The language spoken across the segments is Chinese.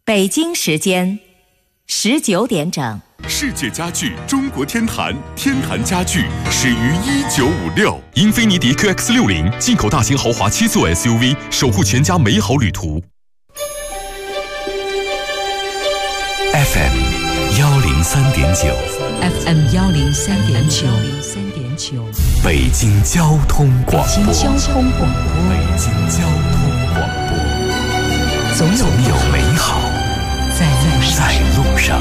北京时间19点整。 世界家具中国天坛，天坛家具始于1956。英菲尼迪 QX60 进口大型豪华7座 SUV， 守护全家美好旅途。 FM 103.9 FM 103.9 北京交通广播。 北京交通广播。 北京交通广播。总有美好在路上。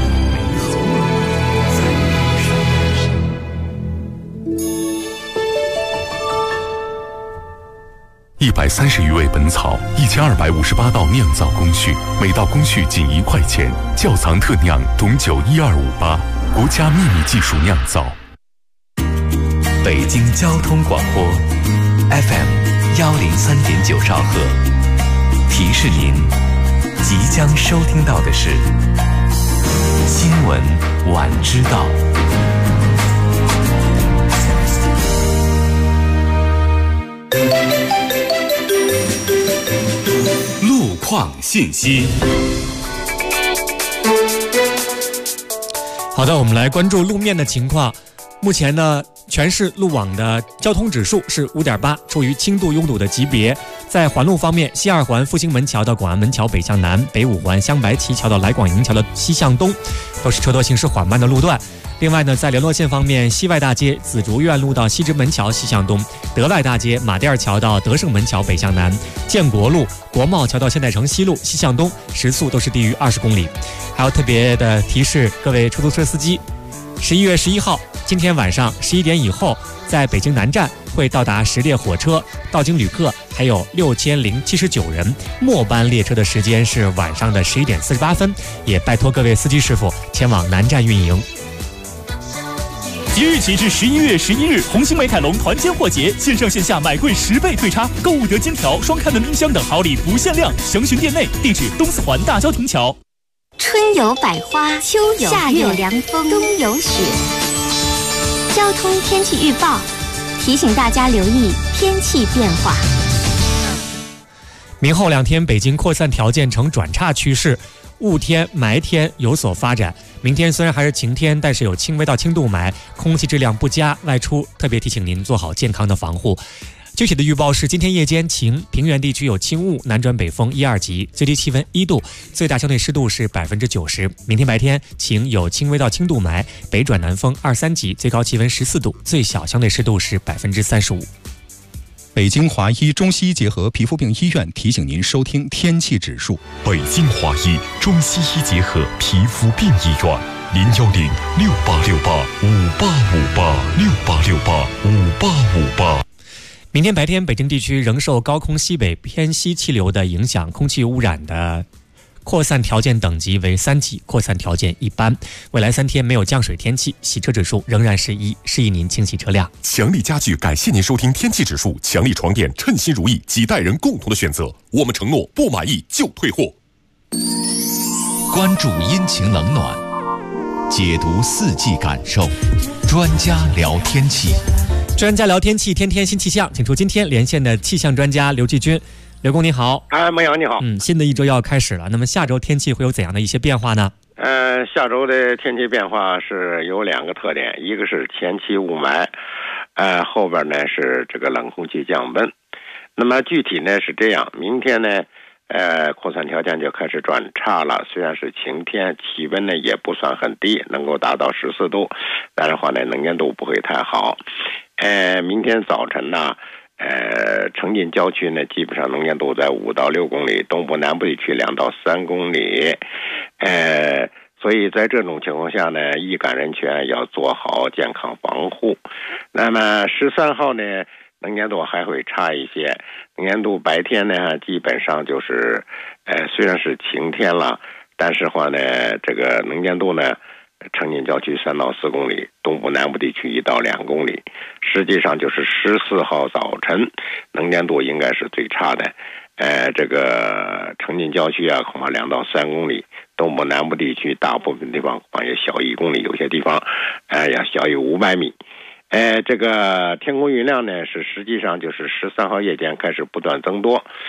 130余味本草，1258道酿造工序，每道工序仅1块钱。窖藏特酿董酒12588，国家秘密技术酿造。 北京交通广播 FM 103.9兆赫，提示您即将收听到的是新闻晚知道。 路况信息。 好的，我们来关注路面的情况。目前呢，全市路网的交通指数是5.8，处于轻度拥堵的级别。在环路方面，西二环复兴门桥到广安门桥北向南，北五环香白旗桥到来广营桥的西向东，都是车多行驶缓慢的路段。另外呢，在联络线方面，西外大街紫竹院路到西直门桥西向东，德外大街马甸桥到德胜门桥北向南，建国路国贸桥到现代城西路西向东，时速都是低于20公里。还有特别的提示各位出租车司机，11月11号今天晚上11点以后，在北京南站会到达10列火车，到京旅客还有6079人。末班列车的时间是晚上的11点48分，也拜托各位司机师傅前往南站运营。 即日起至11月11日，红星美凯龙团签货节，线上线下买贵10倍退差，购物得金条、双开门冰箱等好礼不限量，详询店内。地址：东四环大郊亭桥。 春有百花，秋有夏有凉风，冬有雪。交通天气预报提醒大家留意天气变化。 明后2天，北京扩散条件呈转差趋势，雾天、霾天有所发展。明天虽然还是晴天，但是有轻微到轻度霾，空气质量不佳，外出特别提醒您做好健康的防护。具体的预报是：今天夜间晴，平原地区有轻雾，南转北风1、2级，最低气温1度，最大相对湿度是90%。明天白天晴，有轻微到轻度霾，北转南风2、3级，最高气温14度，最小相对湿度是35%。 北京华医中西医结合皮肤病医院提醒您收听天气指数。 北京华医中西医结合皮肤病医院，0106868585868685858。 明天白天，北京地区仍受高空西北偏西气流的影响，空气污染的扩散条件等级为3级，扩散条件一般。未来3天没有降水天气，洗车指数仍然是1，示意您清洗车辆。 强力家具感谢您收听天气指数，强力床垫称心如意，几代人共同的选择。我们承诺不满意就退货。 关注阴晴冷暖，解读4季感受，专家聊天气。 专家聊天气，天天新气象，请出今天连线的气象专家刘继军。刘工你好。 孟阳你好。 新的一周要开始了，那么下周天气会有怎样的一些变化呢？ 下周的天气变化是有2个特点，一个是前期雾霾，后边呢是这个冷空气降温。那么具体呢是这样，明天呢扩散条件就开始转差了，虽然是晴天，气温呢也不算很低，能够达到14度，但是话呢能见度不会太好。明天早晨呢城进郊区呢基本上能见度在5到6公里，东部南部地区2到3公里。所以在这种情况下呢，易感人群要做好健康防护。那么13号呢能见度还会差一些，能见度白天呢基本上就是虽然是晴天了，但是话呢这个能见度呢城进郊区3到4公里，东部南部地区1到2公里。实际上就是14号早晨能见度应该是最差的，这个城进郊区恐怕2到3公里，东部南部地区大部分地方恐怕也小1公里，有些地方要小于500米。这个天空云量呢是实际上就是13号夜间开始不断增多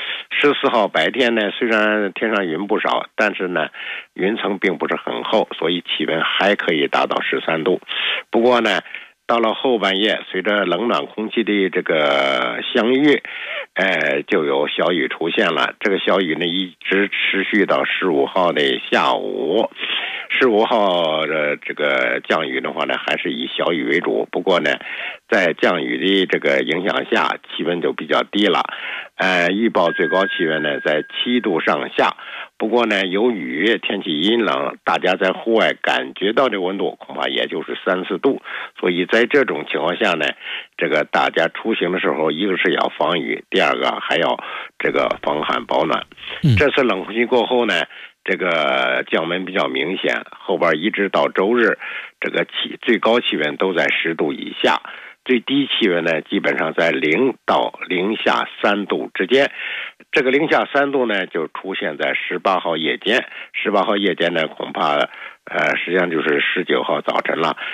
14号白天呢，虽然天上云不少，但是呢，云层并不是很厚，所以气温还可以达到13度。不过呢，到了后半夜，随着冷暖空气的这个相遇，就有小雨出现了。这个小雨呢，一直持续到15号的下午。15号的这个降雨的话呢，还是以小雨为主。不过呢，在降雨的这个影响下，气温就比较低了。预报最高气温呢在7度上下。不过呢，由于天气阴冷，大家在户外感觉到这温度恐怕也就是3、4度。所以在这种情况下呢，这个大家出行的时候，一个是要防雨，第二个还要这个防寒保暖。这次冷空气过后呢，这个降温比较明显，后边一直到周日，这个最高气温都在10度以下，最低气温呢基本上在0到零下3度之间。这个零下3度呢就出现在18号夜间，18号夜间呢恐怕实际上就是19号早晨了。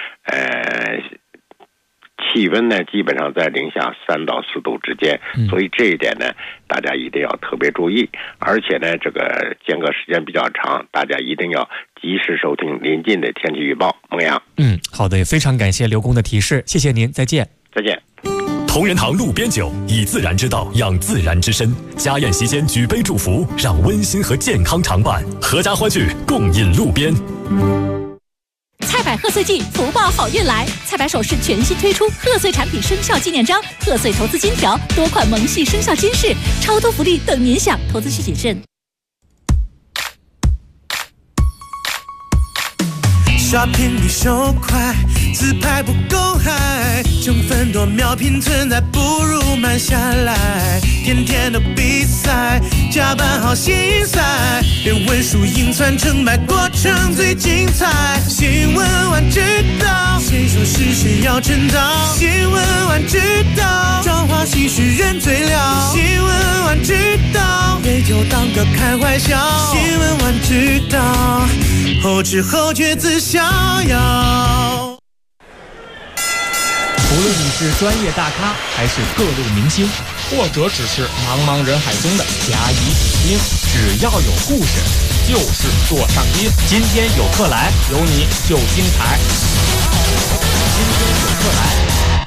气温呢基本上在零下3到4度之间，所以这一点呢大家一定要特别注意。而且呢这个间隔时间比较长，大家一定要及时收听临近的天气预报。孟阳， 好的，也非常感谢刘工的提示，谢谢您，再见。 再见。 同仁堂路边酒，以自然之道养自然之身。家宴席间举杯祝福，让温馨和健康常伴。阖家欢聚，共饮路边。 菜百贺岁季，福报好运来！菜百首饰全新推出贺岁产品生肖纪念章、贺岁投资金条，多款萌系生肖金饰，超多福利等您享，投资需谨慎。 Shopping 比手快，自拍不够嗨，成分多秒拼存在，不如慢下来。天天都比赛，加班好心塞，连文书印传成败，过程最精彩。新闻晚知道，谁说是谁要称道？新闻晚知道，彰化喜事人最了。新闻晚知道，对就当个开玩笑。新闻晚知道，后知后觉自逍遥。 无论你是专业大咖，还是各路明星，或者只是茫茫人海中的甲乙丙丁，只要有故事，就是座上宾。今天有客来，有你就精彩。今天有客来。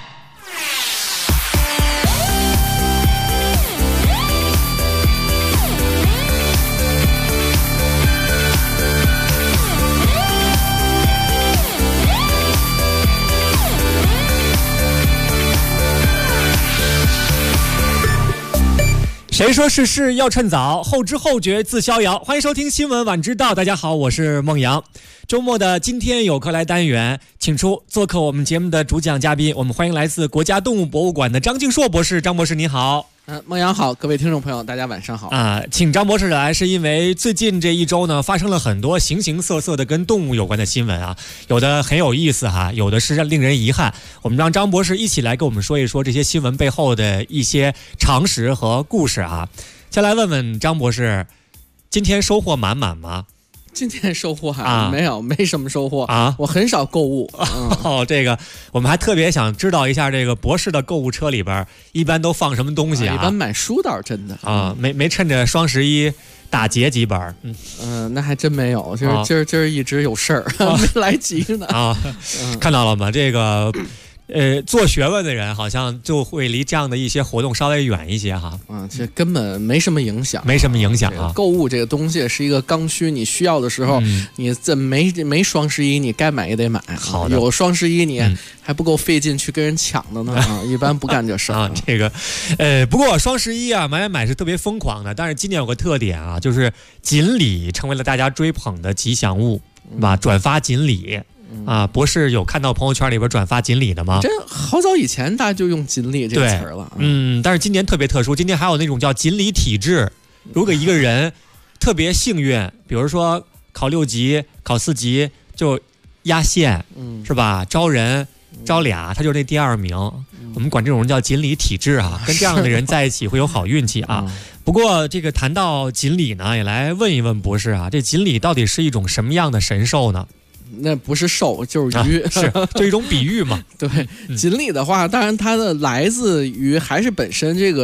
谁说世事要趁早，后知后觉自逍遥。欢迎收听新闻晚知道，大家好，我是孟阳。周末的今天有客来单元，请出做客我们节目的主讲嘉宾，我们欢迎来自国家动物博物馆的张敬硕博士。张博士您好。 孟阳好，各位听众朋友大家晚上好请张博士来是因为最近这一周呢发生了很多形形色色的跟动物有关的新闻啊，有的很有意思哈，有的是令人遗憾。我们让张博士一起来跟我们说一说这些新闻背后的一些常识和故事啊。先来问问张博士，今天收获满满吗？ 今天收获没什么收获啊，我很少购物这个我们还特别想知道一下，这个博士的购物车里边一般都放什么东西啊？ 一般买书倒是真的没趁着双11打劫几本？ 那还真没有，就是今儿一直有事儿没来及呢看到了吗？这个做学问的人好像就会离这样的一些活动稍微远一些哈。 这根本没什么影响，购物这个东西是一个刚需，你需要的时候，你这没双11，你该买也得买。 好的， 有双11你还不够费劲去跟人抢的呢一般不干这事儿这个，不过双11啊，买是特别疯狂的，但是今年有个特点啊，就是锦鲤成为了大家追捧的吉祥物，吧？转发锦鲤。博士有看到朋友圈里边转发锦鲤的吗？ 这好早以前大家就用锦鲤这个词了。 但是今年特别特殊，今年还有那种叫锦鲤体质。如果一个人特别幸运，比如说考6级、考4级就压线，是吧？招人招俩，他就是那第2名。我们管这种人叫锦鲤体质啊，跟这样的人在一起会有好运气啊。不过这个谈到锦锦鲤呢，也来问一问博士啊，这锦鲤到底是一种什么样的神兽呢？ 那不是兽就是鱼， 就一种比喻嘛。 对，锦鲤的话，当然它的来自于还是本身这个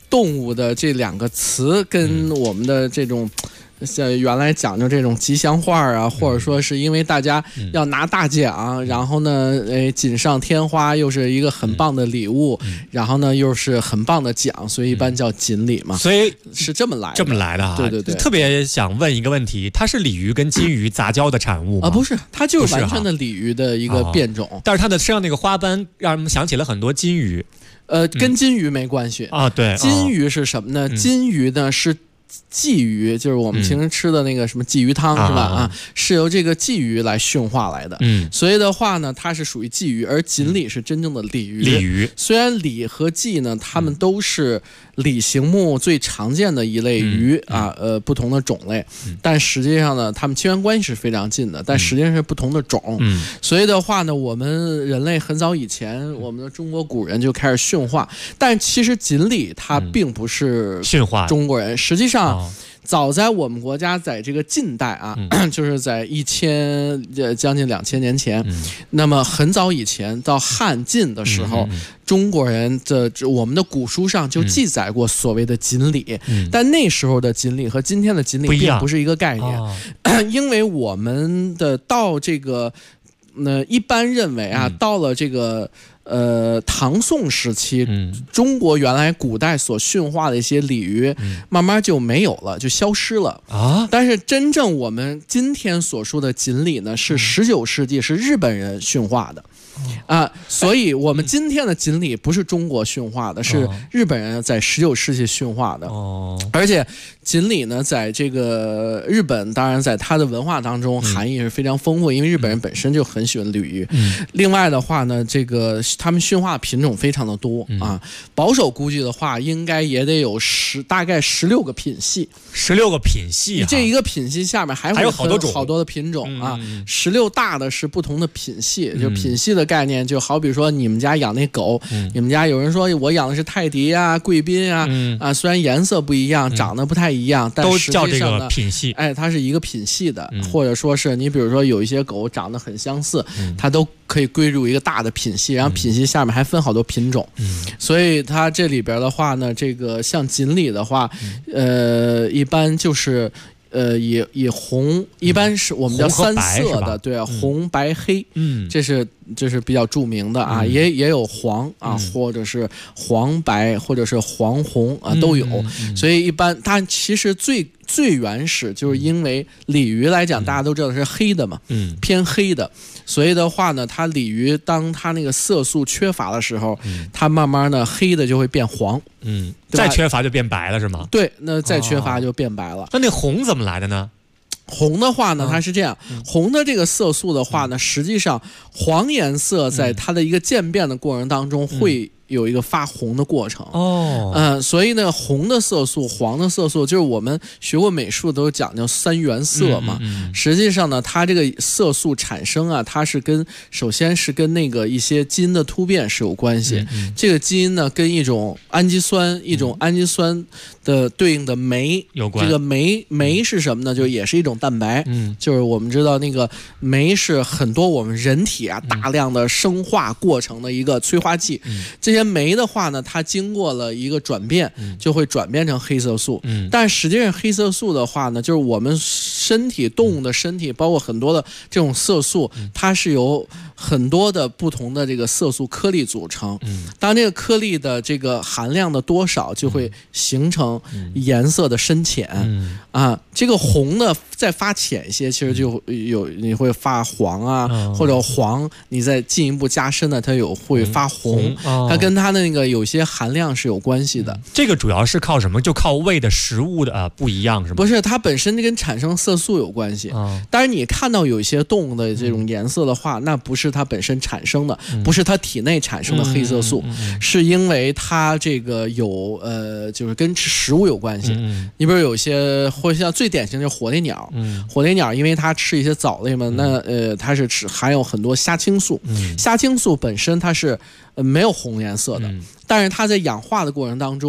动物的这两个词跟我们的这种。像原来讲究这种吉祥话啊，或者说是因为大家要拿大奖，然后呢，锦上添花，又是一个很棒的礼物，然后呢又是很棒的奖，所以一般叫锦鲤嘛。 所以是这么来的啊。 对对对， 特别想问一个问题，它是鲤鱼跟金鱼杂交的产物吗？ 不是，它就是完全的鲤鱼的一个变种。 但是它的身上那个花斑让人们想起了很多金鱼。 跟金鱼没关系啊。对， 金鱼是什么呢？金鱼呢是鲫鱼，就是我们平时吃的那个什么鲫鱼汤是吧？是由这个鲫鱼来驯化来的。所以的话呢，它是属于鲫鱼，而锦鲤是真正的鲤鱼。 鲤鱼虽然鲤和鲫呢，它们都是鲤形目最常见的一类鱼不同的种类，但实际上呢，它们亲缘关系是非常近的，但实际上是不同的种。所以的话呢，我们人类很早以前，我们的中国古人就开始驯化，但其实锦鲤它并不是驯化中国人，实际上。早在我们国家，在这个近代啊，就是在将近2000年前，那么很早以前到汉晋的时候，中国人的我们的古书上就记载过所谓的锦鲤，但那时候的锦鲤和今天的锦鲤并不是一个概念，因为我们的到这个，一般认为啊，到了这个。唐宋时期，中国原来古代所驯化的一些鲤鱼，慢慢就没有了，就消失了啊。但是真正我们今天所说的锦鲤呢，是19世纪是日本人驯化的。所以我们今天的锦鲤不是中国驯化的，是日本人在19世纪驯化的。而且锦鲤呢，在这个日本，当然在它的文化当中含义是非常丰富，因为日本人本身就很喜欢鲤鱼。另外的话呢，这个他们驯化品种非常的多啊，保守估计的话，应该也得有大概16个品系。 16个品系， 这一个品系下面还有好多的品种啊。16大的是不同的品系，就品系的概念就好比说你们家养那狗，你们家有人说我养的是泰迪啊、贵宾啊，虽然颜色不一样，长得不太一样，但实际上呢， 都叫这个品系。 它是一个品系的，或者说是你比如说有一些狗长得很相似，它都可以归入一个大的品系，然后品系下面还分好多品种。所以它这里边的话呢，这个像锦鲤的话，一般就是以红，一般是我们叫3色的，对，红白黑，这是比较著名的啊，也有黄啊，或者是黄白，或者是黄红啊，都有。所以一般它其实最原始就是因为鲤鱼来讲，大家都知道是黑的嘛，偏黑的。所以的话呢，它鲤鱼当它那个色素缺乏的时候，它慢慢的黑的就会变黄， 再缺乏就变白了是吗？ 对，那再缺乏就变白了。 那红怎么来的呢？ 红的话呢，它是这样，红的这个色素的话呢，实际上黄颜色在它的一个渐变的过程当中会有一个发红的过程所以呢，红的色素、黄的色素，就是我们学过美术都讲究3原色嘛。实际上呢，它这个色素产生啊，它是首先是跟那个一些基因的突变是有关系。这个基因呢，跟一种氨基酸的对应的酶有关。这个酶是什么呢？就也是一种蛋白。就是我们知道那个酶是很多我们人体啊大量的生化过程的一个催化剂。这些酶的话呢，它经过了一个转变，就会转变成黑色素。但实际上黑色素的话呢，就是我们动物的身体，包括很多的这种色素，它是由很多的不同的这个色素颗粒组成。当这个颗粒的这个含量的多少，就会形成颜色的深浅。这个红呢再发浅一些，其实就你会发黄啊，或者黄，你再进一步加深呢，它会发红。它跟它的那个有些含量是有关系的。 这个主要是靠什么？就靠喂的食物的不一样是吗？ 不是，它本身跟产生色素有关系。当然你看到有一些动物的这种颜色的话，那不是它本身产生的，不是它体内产生的黑色素，是因为它这个有就是跟食物有关系。你比如有些或像最典型的就是火烈鸟，火烈鸟因为它吃一些藻类嘛，那它是含有很多虾青素。虾青素本身它是没有红颜色的，但是它在氧化的过程当中，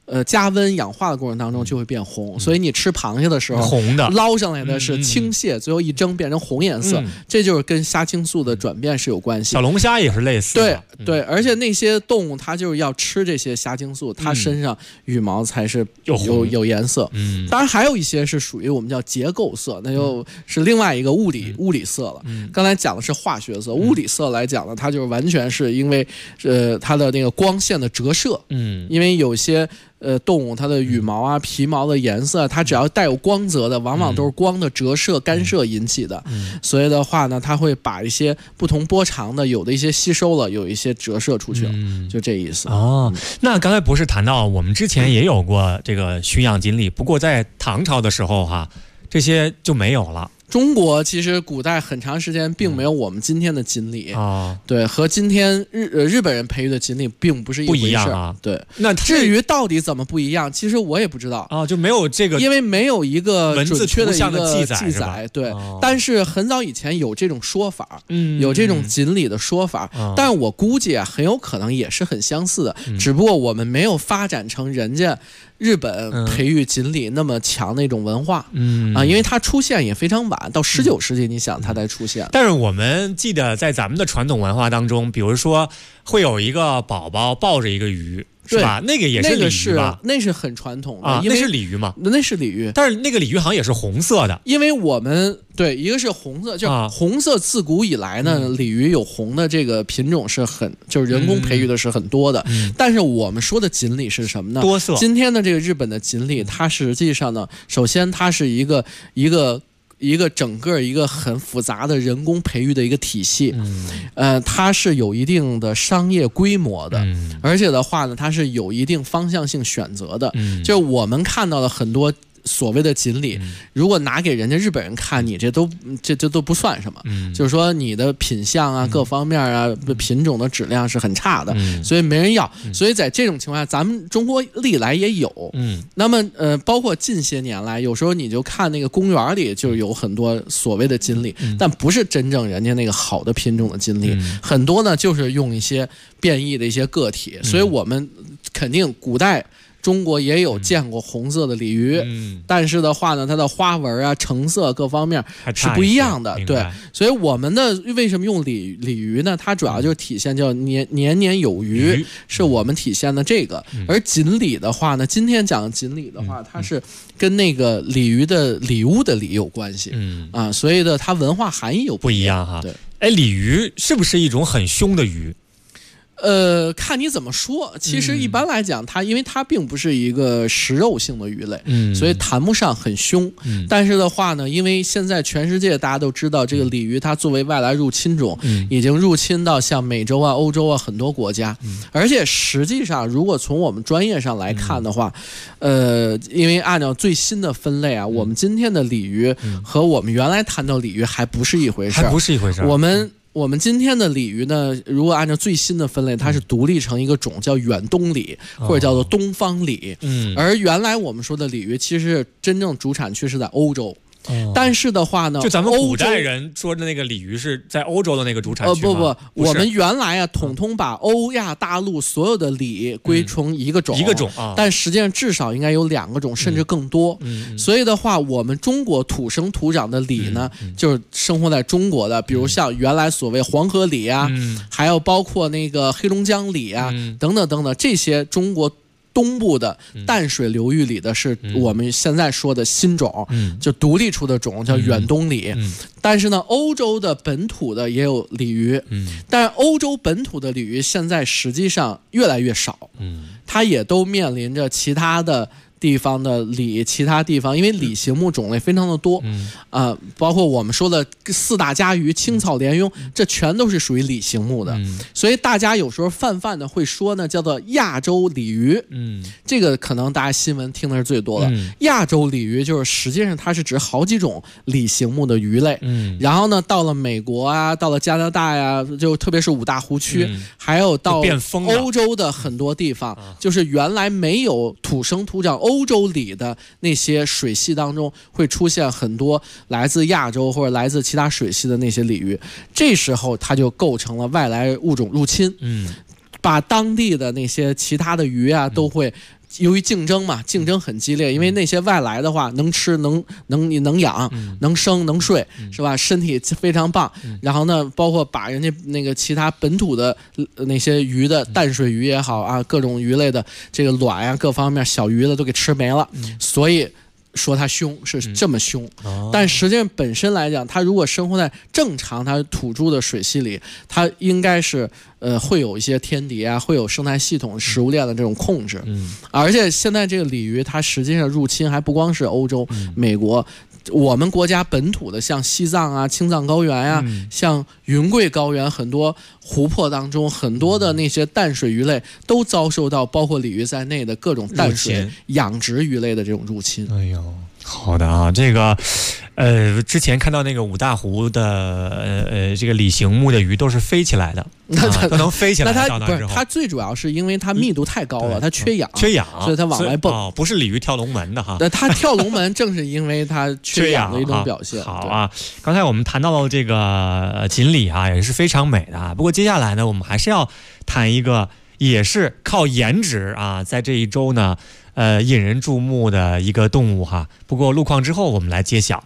加温氧化的过程当中就会变红，所以你吃螃蟹的时候， 红的捞上来的是青蟹，最后一蒸变成红颜色，这就是跟虾青素的转变是有关系。 小龙虾也是类似的， 对，而且那些动物它就是要吃这些虾青素，它身上羽毛才是有颜色。当然还有一些是属于我们叫结构色，那就是另外一个物理色了。刚才讲的是化学色，物理色来讲呢，它就是完全是因为它的那个光线的折射。因为有些动物它的羽毛啊、皮毛的颜色，它只要带有光泽的，往往都是光的折射、干涉引起的。所以的话呢，它会把一些不同波长的，有的一些吸收了，有一些折射出去了，就这意思。 那刚才博士谈到，我们之前也有过这个驯养锦鲤，不过在唐朝的时候这些就没有了。 中国其实古代很长时间并没有我们今天的锦鲤对，和今天日本人培育的锦鲤并不是一回事， 不一样对， 那至于到底怎么不一样，其实我也不知道就没有这个， 因为没有一个准确的一个记载，对。但是很早以前有这种说法，有这种锦鲤的说法，但我估计很有可能也是很相似的，只不过我们没有发展成人家日本培育锦鲤那么强的一种文化，因为它出现也非常晚，到19世纪，你想它才出现。 但是我们记得在咱们的传统文化当中，比如说会有一个宝宝抱着一个鱼，是吧？那个也是鲤鱼吧？ 那是很传统的，因为那是鲤鱼嘛？ 那是鲤鱼， 但是那个鲤鱼好像也是红色的， 因为我们对一个是红色，就是红色自古以来呢，鲤鱼有红的这个品种是就是人工培育的是很多的。但是我们说的锦鲤是什么呢？ 多色。 今天的这个日本的锦鲤，它实际上呢，首先它是一个整个一个很复杂的人工培育的一个体系，它是有一定的商业规模的，而且的话呢，它是有一定方向性选择的，就我们看到了很多所谓的锦鲤，如果拿给人家日本人看，你这都不算什么，就是说你的品相啊、各方面啊、品种的质量是很差的，所以没人要。所以在这种情况下，咱们中国历来也有，那么包括近些年来，有时候你就看那个公园里就有很多所谓的锦鲤，但不是真正人家那个好的品种的锦鲤，很多呢就是用一些变异的一些个体，所以我们肯定古代中国也有见过红色的鲤鱼，但是的话呢，它的花纹啊、成色各方面是不一样的，对。所以我们的为什么用鲤鱼呢？它主要就是体现叫年年有余，是我们体现的这个。而锦鲤的话呢，今天讲锦鲤的话，它是跟那个鲤鱼的礼物的礼有关系，所以的它文化含义有不一样哈。 对， 鲤鱼是不是一种很凶的鱼？ 看你怎么说。其实一般来讲，因为它并不是一个食肉性的鱼类，所以谈不上很凶。但是的话呢，因为现在全世界大家都知道，这个鲤鱼它作为外来入侵种，已经入侵到像美洲啊、欧洲啊很多国家。而且实际上，如果从我们专业上来看的话，因为按照最新的分类啊，我们今天的鲤鱼和我们原来谈到鲤鱼还不是一回事， 还不是一回事。 我们今天的鲤鱼呢，如果按照最新的分类，它是独立成一个种，叫远东鲤，或者叫做东方鲤。而原来我们说的鲤鱼，其实真正主产区是在欧洲。但是的话呢， 就咱们古代人说的那个鲤鱼是在欧洲的那个主产区吗？ 不，我们原来统统把欧亚大陆所有的鲤归成一个种，但实际上至少应该有2个种，甚至更多。所以的话，我们中国土生土长的鲤呢，就是生活在中国的，比如像原来所谓黄河鲤啊，还有包括那个黑龙江鲤啊，等等等等，这些中国东部的淡水流域里的是我们现在说的新种，就独立出的种叫远东鲤。但是呢，欧洲的本土的也有鲤鱼，但是欧洲本土的鲤鱼现在实际上越来越少，它也都面临着其他的地方的鲤，其他地方因为鲤形目种类非常的多，包括我们说的4大家鱼、青草鲢鳙，这全都是属于鲤形目的。所以大家有时候泛的会说呢，叫做亚洲鲤鱼。这个可能大家新闻听的是最多的。亚洲鲤鱼就是实际上它是指好几种鲤形目的鱼类。然后呢，到了美国啊，到了加拿大呀，就特别是5大湖区，还有到欧洲的很多地方，就是原来没有土生土长欧洲里的那些水系当中会出现很多来自亚洲或者来自其他水系的那些鲤鱼，这时候它就构成了外来物种入侵，把当地的那些其他的鱼啊都会由于竞争嘛，竞争很激烈，因为那些外来的话能吃能养能生能睡，是吧？身体非常棒。然后呢，包括把人家那个其他本土的那些鱼的淡水鱼也好啊，各种鱼类的这个卵呀，各方面小鱼的都给吃没了，所以说它凶是这么凶。但实际上本身来讲，它如果生活在正常它土著的水系里，它应该是会有一些天敌啊，会有生态系统食物链的这种控制。而且现在这个鲤鱼它实际上入侵还不光是欧洲、美国，我们国家本土的像西藏啊、青藏高原啊、像云贵高原，很多湖泊当中很多的那些淡水鱼类都遭受到包括鲤鱼在内的各种淡水养殖鱼类的这种入侵。 哎呦，好的啊，这个之前看到那个五大湖的这个鲤形目的鱼都是飞起来的，都能飞起来。 那它不是它最主要是因为它密度太高了，它缺氧，所以它往外蹦。 不是鲤鱼跳龙门的哈。 它跳龙门正是因为它缺氧的一种表现。 好啊，刚才我们谈到了这个锦鲤啊，也是非常美的啊。不过接下来呢，我们还是要谈一个也是靠颜值啊，在这一周呢引人注目的一个动物哈。不过路况之后我们来揭晓。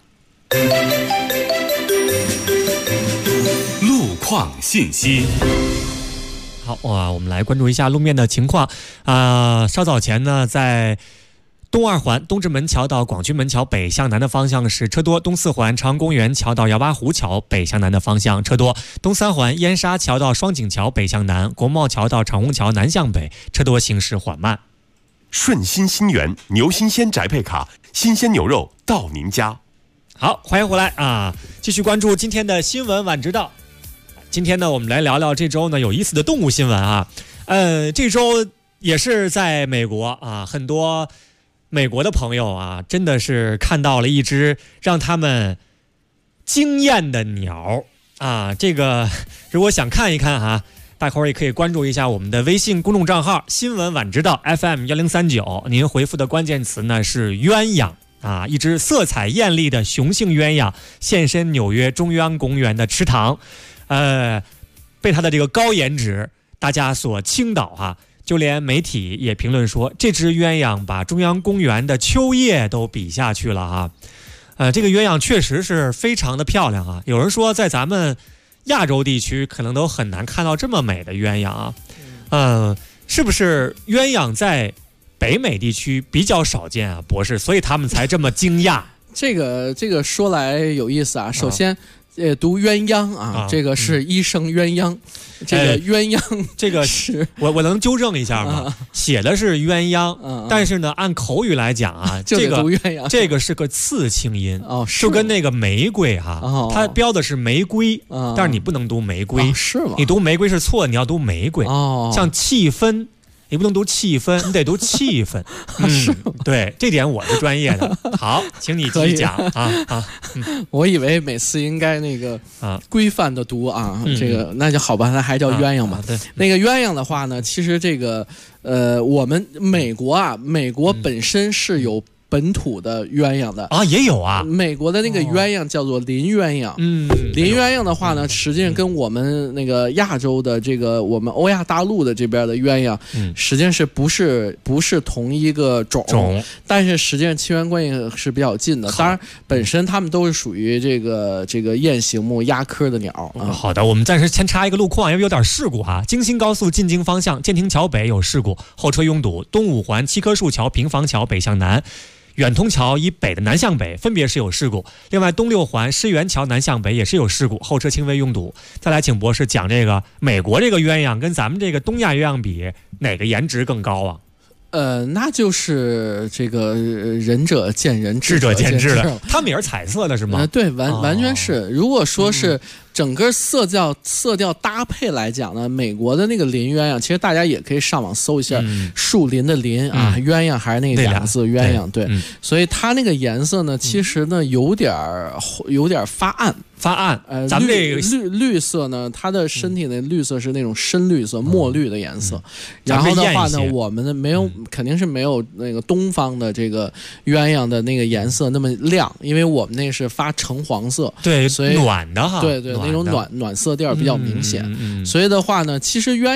路况信息。 好我们来关注一下路面的情况稍早前呢，在东二环东直门桥到广渠门桥北向南的方向是车多，东四环长安公园桥到姚八湖桥北向南的方向车多，东三环燕沙桥到双井桥北向南，国贸桥到长虹桥南向北车多，行驶缓慢。 顺心新源牛新鲜宅配卡，新鲜牛肉到您家。 好，欢迎回来啊！继续关注今天的新闻晚知道。今天呢，我们来聊聊这周呢有意思的动物新闻啊。这周也是在美国啊，很多美国的朋友啊，真的是看到了一只让他们惊艳的鸟啊。这个如果想看一看哈，大伙儿也可以关注一下我们的微信公众账号新闻晚知道 FM1039，您回复的关键词呢是鸳鸯啊，一只色彩艳丽的雄性鸳鸯现身纽约中央公园的池塘，被它的这个高颜值大家所倾倒哈。就连媒体也评论说，这只鸳鸯把中央公园的秋叶都比下去了哈。这个鸳鸯确实是非常的漂亮啊。有人说在咱们亚洲地区可能都很难看到这么美的鸳鸯啊。是不是鸳鸯在北美地区比较少见啊，博士？所以他们才这么惊讶。 这个说来有意思啊。首先读鸳鸯啊，这个是医生鸳鸯，这个鸳鸯这个是我能纠正一下吗？写的是鸳鸯，但是呢，按口语来讲啊，这个是个次清音就跟那个玫瑰哈，它标的是玫瑰，但是你不能读玫瑰， 是吗？ 你读玫瑰是错的，你要读玫瑰。像气氛。你不能读气氛，你得读气氛。对，这点我是专业的。好，请你继续讲我以为每次应该那个规范的读啊，这个那就好吧，那还叫鸳鸯吧。那个鸳鸯的话呢，其实这个我们美国本身是有本土的鸳鸯的也有啊。 美国的那个鸳鸯叫做林鸳鸯。林鸳鸯的话呢，实际上跟我们那个亚洲的这个我们欧亚大陆的这边的鸳鸯，实际上是不是同一个种，但是实际上亲缘关系是比较近的。当然，本身它们都是属于这个雁形目鸦科的鸟。 好的，我们暂时先插一个路况，因为有点事故哈。京新高速进京方向建亭桥北有事故，后车拥堵。东五环七棵树桥平房桥北向南。远通桥以北的南向北分别是有事故，另外东六环狮园桥南向北也是有事故，后车轻微拥堵。再来请博士讲这个美国这个鸳鸯跟咱们这个东亚鸳鸯比，哪个颜值更高啊？ 那就是这个仁者见仁， 智者见智了。他们也是彩色的是吗？ 对，完全是。如果说是整个色调搭配来讲呢，美国的那个林鸳鸯，其实大家也可以上网搜一下，树林的林啊，鸳鸯还是那两个字鸳鸯。对，所以它那个颜色呢，其实呢有点发暗。 咱们这个绿色呢，它的身体的绿色是那种深绿色、墨绿的颜色。然后的话呢，我们的肯定是没有那个东方的这个鸳鸯的那个颜色那么亮，因为我们那是发橙黄色， 对， 所以暖的哈， 对，那种暖色调比较明显。所以的话呢，其实鸳鸯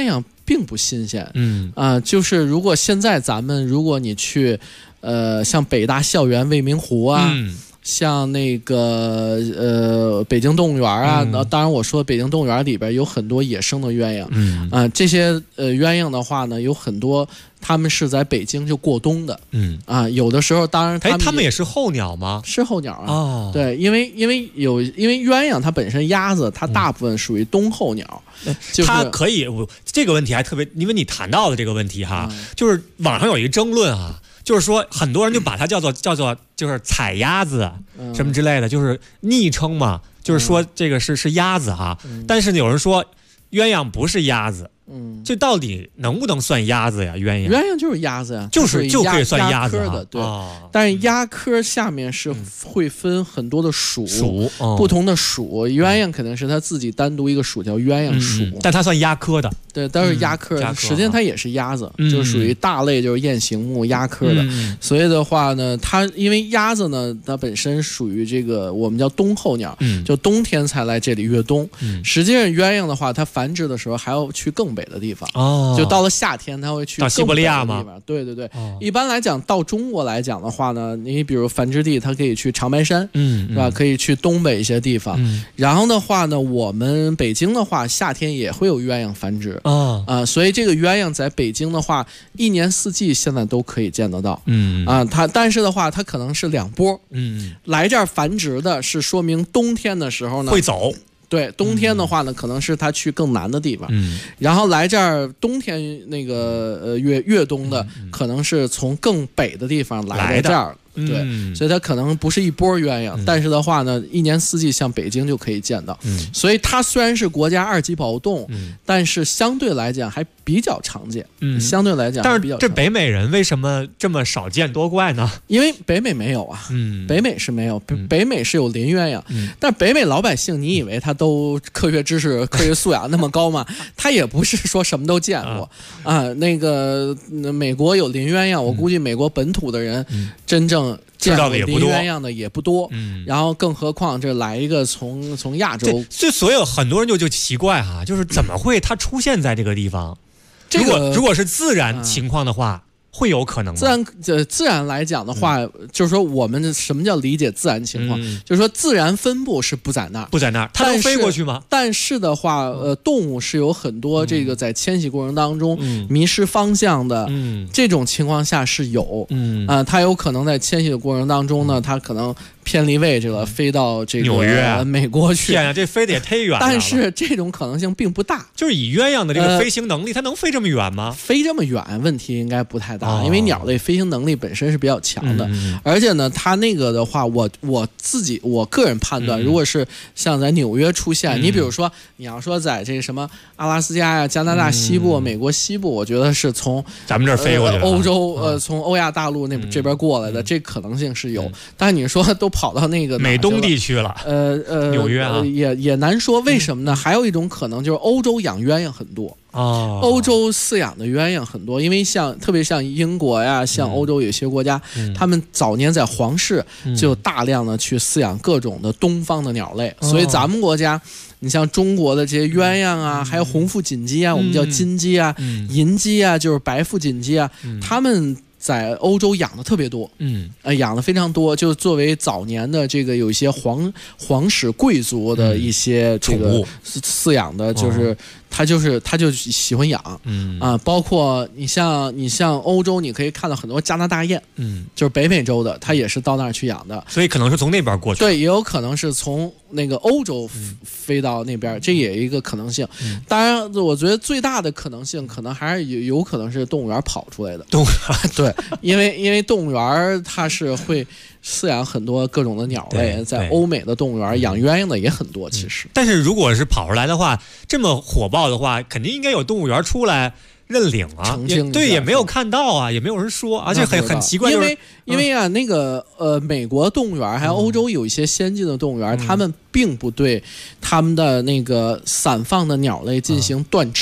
并不新鲜。就是如果现在如果你去像北大校园卫明湖啊。像那个北京动物园啊，当然我说北京动物园里边有很多野生的鸳鸯，这些鸳鸯的话呢，有很多他们是在北京就过冬的，有的时候当然他们也是候鸟吗？ 是候鸟啊，对，因为鸳鸯它本身鸭子它大部分属于冬候鸟， 它可以这个问题还特别，因为你谈到的这个问题哈，就是网上有一个争论啊。就是说，很多人就把它叫做就是采鸭子什么之类的，就是昵称嘛，就是说这个是鸭子哈。但是有人说鸳鸯不是鸭子，这到底能不能算鸭子呀？鸳鸯就是鸭子呀， 就可以算鸭子的，对。但是鸭科下面是会分很多的属，不同的属，鸳鸯可能是它自己单独一个属叫鸳鸯属， 但它算鸭科的。 对，都是鸭科，实际上它也是鸭子，就是属于大类，就是雁形目鸭科的。所以的话呢，它因为鸭子呢，它本身属于这个我们叫冬候鸟，就冬天才来这里越冬。实际上鸳鸯的话，它繁殖的时候还要去更北的地方，就到了夏天，它会去到西伯利亚吗？ 对对对，一般来讲，到中国来讲的话呢，你比如繁殖地，它可以去长白山，是吧？可以去东北一些地方。然后的话呢，我们北京的话，夏天也会有鸳鸯繁殖。所以这个鸳鸯在北京的话，一年四季现在都可以见得到。但是的话，它可能是两波。来这儿繁殖的是说明冬天的时候呢会走。 对，冬天的话呢，可能是它去更南的地方。然后来这儿冬天那个越冬的，可能是从更北的地方来这儿。对，所以它可能不是一波鸳鸯，但是的话呢，一年四季像北京就可以见到。所以它虽然是国家2级保护动物，但是相对来讲还比较常见。相对来讲， 但是这北美人为什么这么少见多怪呢？ 因为北美没有啊，北美是没有，北美是有林鸳鸯，但北美老百姓，你以为他都科学知识、科学素养那么高吗？他也不是说什么都见过那个美国有林鸳鸯，我估计美国本土的人真正见到林鸳鸯的也不多，然后更何况这来一个从亚洲， 所以很多人就奇怪哈，就是怎么会它出现在这个地方？如果是自然情况的话，会有可能吗？ 自然来讲的话，就是说我们什么叫理解自然情况？就是说自然分布是不在那儿， 它能飞过去吗？ 但是的话，动物是有很多这个在迁徙过程当中迷失方向的，这种情况下是有，它有可能在迁徙的过程当中呢，它可能偏离位置了，飞到这个纽约、 美国去。 天啊，这飞得也忒远了。 但是这种可能性并不大。 就是以鸳鸯的这个飞行能力，它能飞这么远吗？ 飞这么远问题应该不太大，因为鸟类飞行能力本身是比较强的。而且呢，它那个的话，我个人判断，如果是像在纽约出现，你比如说你要说在这个什么阿拉斯加呀、加拿大西部、美国西部，我觉得是从咱们这儿飞过去欧洲从欧亚大陆这边过来的，这可能性是有。但你说都跑到那个美东地区了，纽约啊， 也难说。为什么呢？还有一种可能就是欧洲养鸳鸯很多。欧洲饲养的鸳鸯很多，因为特别像英国呀，像欧洲有些国家，他们早年在皇室就大量的去饲养各种的东方的鸟类，所以咱们国家，你像中国的这些鸳鸯啊，还有红腹锦鸡啊，我们叫金鸡啊、银鸡啊，就是白腹锦鸡啊，他们在欧洲养的特别多，养的非常多，就作为早年的这个有一些皇室贵族的一些这个饲养的，就是他就喜欢养，包括你像欧洲，你可以看到很多加拿大雁，就是北美洲的，它也是到那儿去养的， 所以可能是从那边过去， 对，也有可能是从那个欧洲飞到那边，这也一个可能性。当然，我觉得最大的可能性，可能还是有可能是动物园跑出来的。 动物园对，因为动物园它是会饲养很多各种的鸟类，在欧美的动物园养鸳鸯的也很多，其实。 但是如果是跑出来的话，这么火爆的话，肯定应该有动物园出来认领啊，对，也没有看到啊，也没有人说，而且很奇怪， 因为啊，那个美国动物园还有欧洲有一些先进的动物园，他们并不对他们的那个散放的鸟类进行断翅。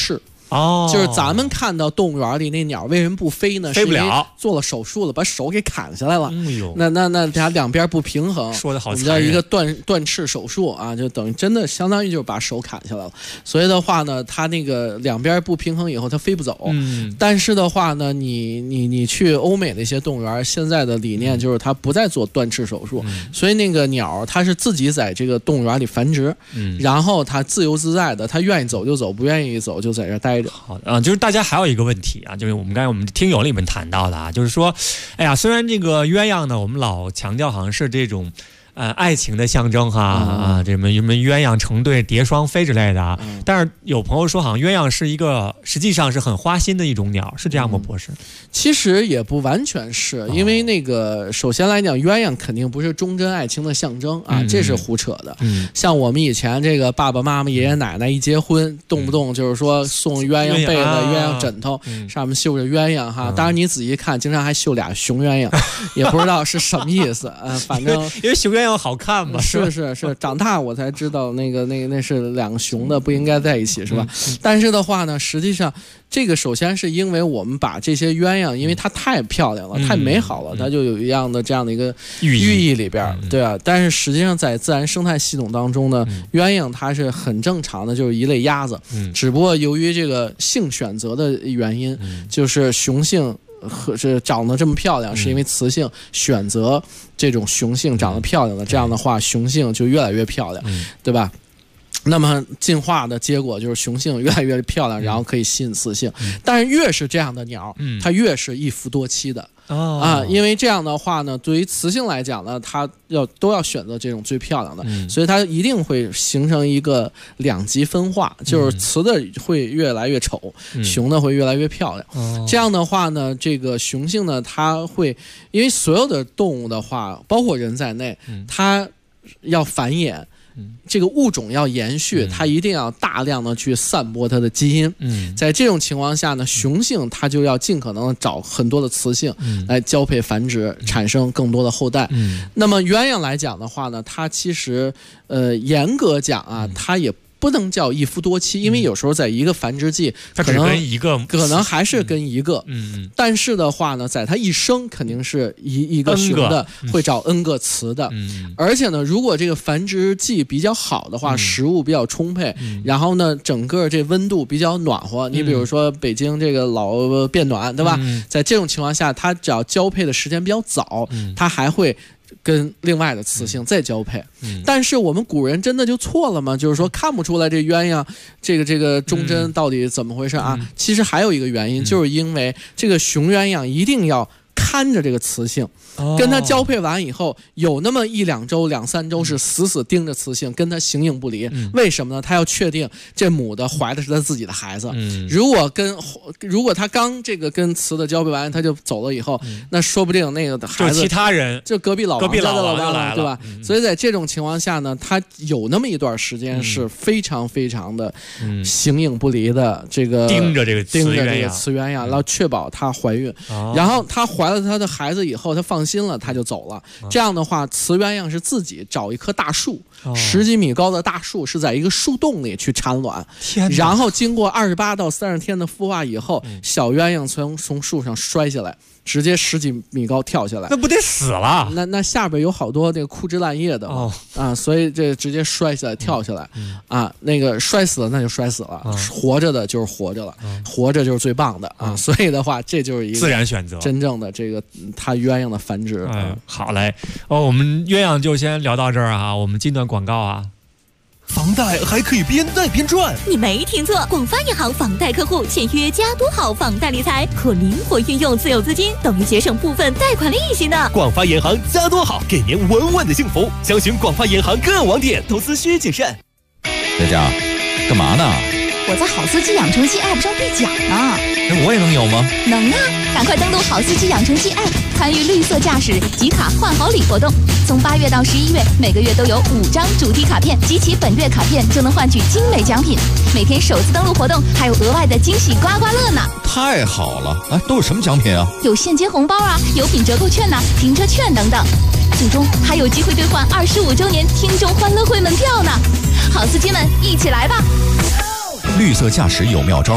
就是咱们看到动物园里那鸟为什么不飞呢？ 飞不了， 是因为做了手术了，把手给砍下来了。那它两边不平衡， 说的好残忍， 我们叫一个断翅手术啊，就等于真的相当于就是把手砍下来了。所以的话呢，它那个两边不平衡以后，它飞不走。但是的话呢，你去欧美那些动物园，现在的理念就是它不再做断翅手术，所以那个鸟它是自己在这个动物园里繁殖，然后它自由自在的，它愿意走就走，不愿意走就在这待着。 好的啊，就是大家还有一个问题啊，就是我们听友里面谈到的啊，就是说，哎呀，虽然这个鸳鸯呢，我们老强调好像是这种。爱情的象征哈这什么鸳鸯成对蝶双飞之类的啊，但是有朋友说好像鸳鸯是一个实际上是很花心的一种鸟，是这样吗，博士？ 其实也不完全是，因为那个首先来讲，鸳鸯肯定不是忠贞爱情的象征啊，这是胡扯的。像我们以前这个爸爸妈妈爷爷奶奶一结婚，动不动就是说送鸳鸯被子、鸳鸯枕头，上面绣着鸳鸯哈。当然你仔细看，经常还绣俩雄鸳鸯，也不知道是什么意思反正因为雄鸳鸯好看嘛， 是，长大我才知道那是两个雄的不应该在一起，是吧？但是的话呢，实际上这个首先是因为我们把这些鸳鸯，因为它太漂亮了，太美好了，它就有一样的这样的一个寓意里边，对啊。但是实际上在自然生态系统当中呢，鸳鸯它是很正常的，就是一类鸭子，只不过由于这个性选择的原因，就是雄性。是长得这么漂亮，是因为雌性选择这种雄性长得漂亮的，这样的话雄性就越来越漂亮，对吧？那么进化的结果就是雄性越来越漂亮，然后可以吸引雌性。但是越是这样的鸟，它越是一夫多妻的。因为这样的话呢，对于雌性来讲呢，它都要选择这种最漂亮的，所以它一定会形成一个两极分化，就是雌的会越来越丑，雄的会越来越漂亮。这样的话呢，这个雄性呢，它会因为所有的动物的话，包括人在内，它要繁衍。这个物种要延续，它一定要大量的去散播它的基因。在这种情况下呢，雄性它就要尽可能的找很多的雌性来交配繁殖，产生更多的后代。那么鸳鸯来讲的话呢，它其实严格讲啊，它也不能叫一夫多妻，因为有时候在一个繁殖季， 它只跟一个， 可能还是跟一个。但是的话呢，在它一生肯定是一个雄的会找 N 个雌的。而且呢，如果这个繁殖季比较好的话，食物比较充沛，然后呢，整个这温度比较暖和。你比如说北京这个老变暖，对吧？在这种情况下，它只要交配的时间比较早，它还会跟另外的雌性再交配。但是我们古人真的就错了吗？就是说看不出来这鸳鸯这个忠贞到底怎么回事啊？其实还有一个原因，就是因为这个雄鸳鸯一定要看着这个雌性，跟它交配完以后，有那么1-2周、2-3周是死盯着雌性，跟它形影不离。为什么呢？他要确定这母的怀的是他自己的孩子。如果他刚这个跟雌的交配完，他就走了以后，那说不定那个孩子就其他人， 就隔壁老王家的老大来了， 对吧？所以在这种情况下呢，他有那么一段时间是非常非常的形影不离的，这个盯着这个雌鸳鸯，然后确保她怀孕，然后她怀了她的孩子以后，她放心了，她就走了。这样的话，雌鸳鸯是自己找一棵大树，10几米高的大树，是在一个树洞里去产卵，然后经过28到30天的孵化以后，小鸳鸯从树上摔下来，直接10几米高跳下来， 那不得死了？ 那下边有好多这个枯枝烂叶的所以这直接摔下来跳下来那个摔死了那就摔死了，活着的就是活着了，活着就是最棒的所以的话，这就是一个自然选择， 真正的这个它鸳鸯的繁殖。 好嘞，我们鸳鸯就先聊到这儿啊，我们进段广告啊。 房贷还可以边贷边赚， 你没听错，广发银行房贷客户签约加多好房贷理财，可灵活运用自有资金，等于节省部分贷款利息呢。 广发银行加多好，给您稳稳的幸福。详询广发银行各网点，投资需谨慎。 佳佳，干嘛呢？ 我在好司机养成记 App 上兑奖呢。 我也能有吗？ 能啊！赶快登录好司机养成记 App， 参与绿色驾驶集卡换好礼活动。从8月到11月，每个月都有5张主题卡片，集齐本月卡片就能换取精美奖品。每天首次登录活动还有额外的惊喜刮刮乐呢！ 太好了！都有什么奖品啊？ 有现金红包啊，有品折扣券啊，停车券等等。最终还有机会兑换25周年听众欢乐会门票呢！好司机们，一起来吧！ 绿色驾驶有妙招，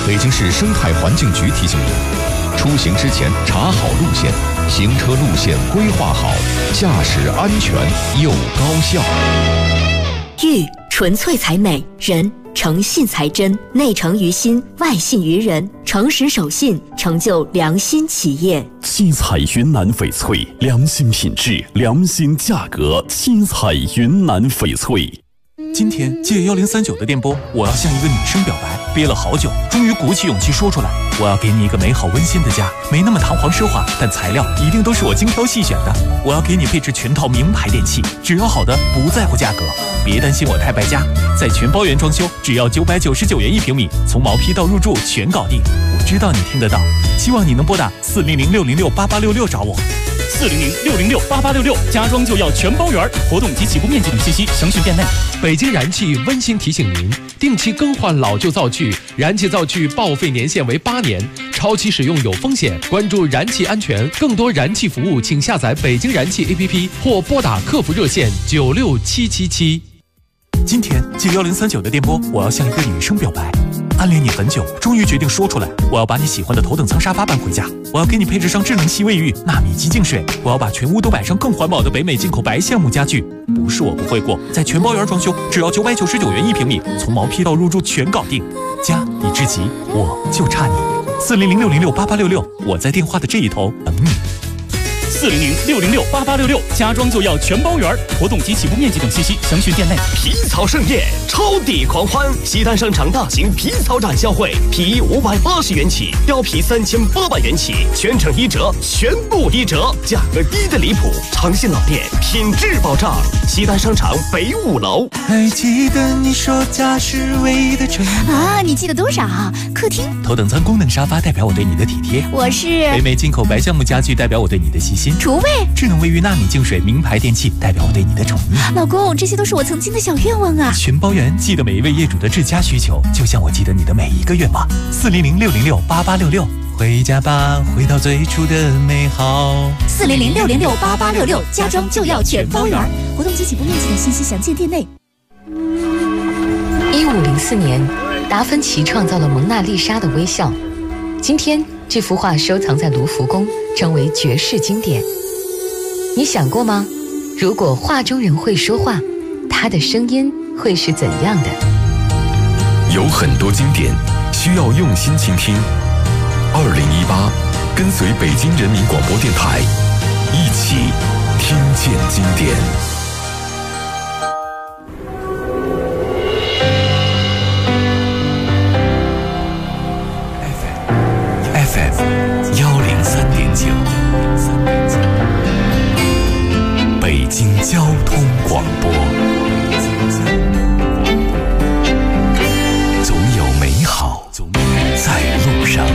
北京市生态环境局提醒您，出行之前查好路线，行车路线规划好，驾驶安全又高效。 玉纯粹才美，人诚信才真，内诚于心，外信于人，诚实守信，成就良心企业。 七彩云南翡翠，良心品质，良心价格。七彩云南翡翠。 今天借1039的电波，我要向一个女生表白，憋了好久，终于鼓起勇气说出来。我要给你一个美好温馨的家，没那么堂皇奢华，但材料一定都是我精挑细选的。我要给你配置全套名牌电器，只要好的，不在乎价格。别担心我太败家，在全包圆装修，只要999元1平米，从毛坯到入住全搞定。我知道你听得到，希望你能拨打400-606-8866找我。400-606-8866，家装就要全包圆，活动及起步面积等信息详询店内。 北京燃气温馨提醒您，定期更换老旧灶具，燃气灶具报废年限为8年，超期使用有风险。关注燃气安全，更多燃气服务请下载北京燃气 APP 或拨打客服热线96777。 今天借1039的电波，我要向一个女生表白。暗恋你很久，终于决定说出来。我要把你喜欢的头等舱沙发搬回家，我要给你配置上智能吸卫浴、纳米级净水，我要把全屋都摆上更环保的北美进口白橡木家具。不是我不会过，在全包圆装修，只要999元1平米，从毛坯到入住全搞定。家已至极，我就差你。400-606-8866，我在电话的这一头等你。400-606-8866，家装就要全包圆，活动及起步面积等信息详询店内。 皮草盛宴，超抵狂欢！西单商场大型皮草展销会，皮衣580元起，貂皮3800元起，全程1折，全部1折，价格低得离谱，诚信老店，品质保障。西单商场北5楼。 还记得你说家是唯一的城啊？你记得多少？客厅。 头等舱功能沙发代表我对你的体贴。 我是北美进口白橡木家具代表我对你的细心。 厨卫。 智能卫浴纳米净水名牌电器代表我对你的宠溺。 老公，这些都是我曾经的小愿望啊！ 全包圆，记得每一位业主的至佳需求，就像我记得你的每一个愿望。400-606-8866，回家吧，回到最初的美好。 400-606-8866，家装就要全包圆，活动及起步面积等信息详见店内。 1504年，达芬奇创造了蒙娜丽莎的微笑。今天，这幅画收藏在卢浮宫，成为绝世经典。你想过吗？如果画中人会说话，他的声音会是怎样的？ 有很多经典需要用心倾听。2018，跟随北京人民广播电台，一起听见经典。 FM 103.9，北京交通广播。总有美好在路上。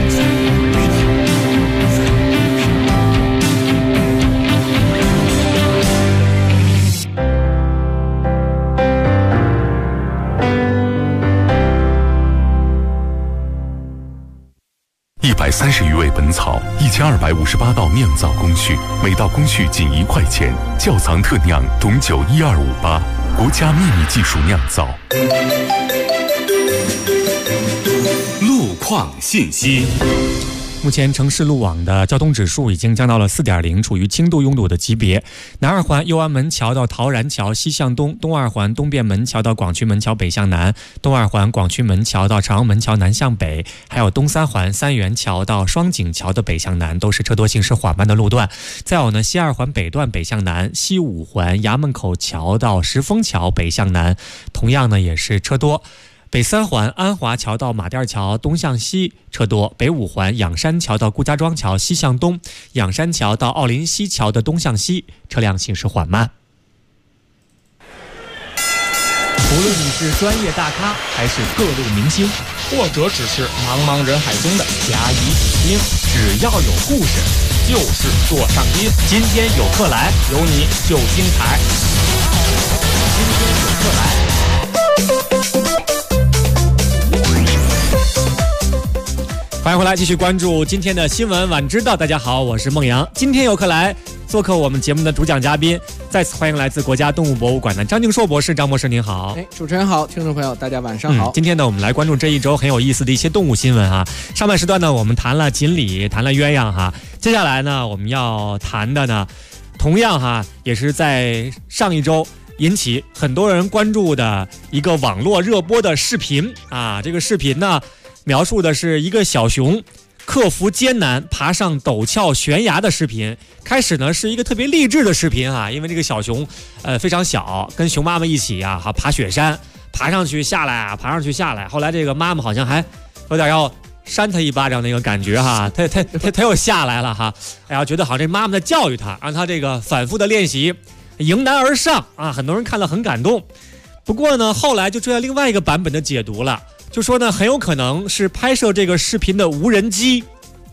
130余味本草，1258道酿造工序，每道工序仅1块钱。窖藏特酿董酒12588，国家秘密技术酿造。 路况信息。 目前城市路网的交通指数已经降到了4.0，处于轻度拥堵的级别。南二环右安门桥到陶然桥西向东，东二环东便门桥到广渠门桥北向南，东二环广渠门桥到朝阳门桥南向北，还有东三环三元桥到双井桥的北向南，都是车多行驶缓慢的路段。再有呢，西二环北段北向南，西五环衙门口桥到石峰桥北向南，同样呢也是车多。北三环安华桥到马甸桥东向西车多，北五环仰山桥到顾家庄桥西向东，仰山桥到奥林西桥的东向西车辆行驶缓慢。 无论你是专业大咖还是各路明星，或者只是茫茫人海中的甲乙丙丁，只要有故事就是做上宾。今天有客来，有你就精彩。今天有客来。 欢迎回来，继续关注今天的新闻晚知道。大家好，我是孟阳。今天有客来，做客我们节目的主讲嘉宾， 再次欢迎来自国家动物博物馆的张敬硕博士。张博士您好。 主持人好，听众朋友大家晚上好。 今天呢，我们来关注这一周很有意思的一些动物新闻啊。上半时段呢，我们谈了锦鲤，谈了鸳鸯哈。接下来呢，我们要谈的呢，同样哈，也是在上一周引起很多人关注的一个网络热播的视频啊。这个视频呢，描述的是一个小熊克服艰难爬上陡峭悬崖的视频。开始呢是一个特别励志的视频啊，因为这个小熊非常小，跟熊妈妈一起啊爬雪山，爬上去下来啊，爬上去下来。后来这个妈妈好像还有点要扇他一巴掌那个感觉哈，他又下来了哈。哎呀，觉得好像这妈妈在教育他，让他这个反复的练习，迎难而上啊。很多人看了很感动。不过呢，后来就出现另外一个版本的解读了。就说呢，很有可能是拍摄这个视频的无人机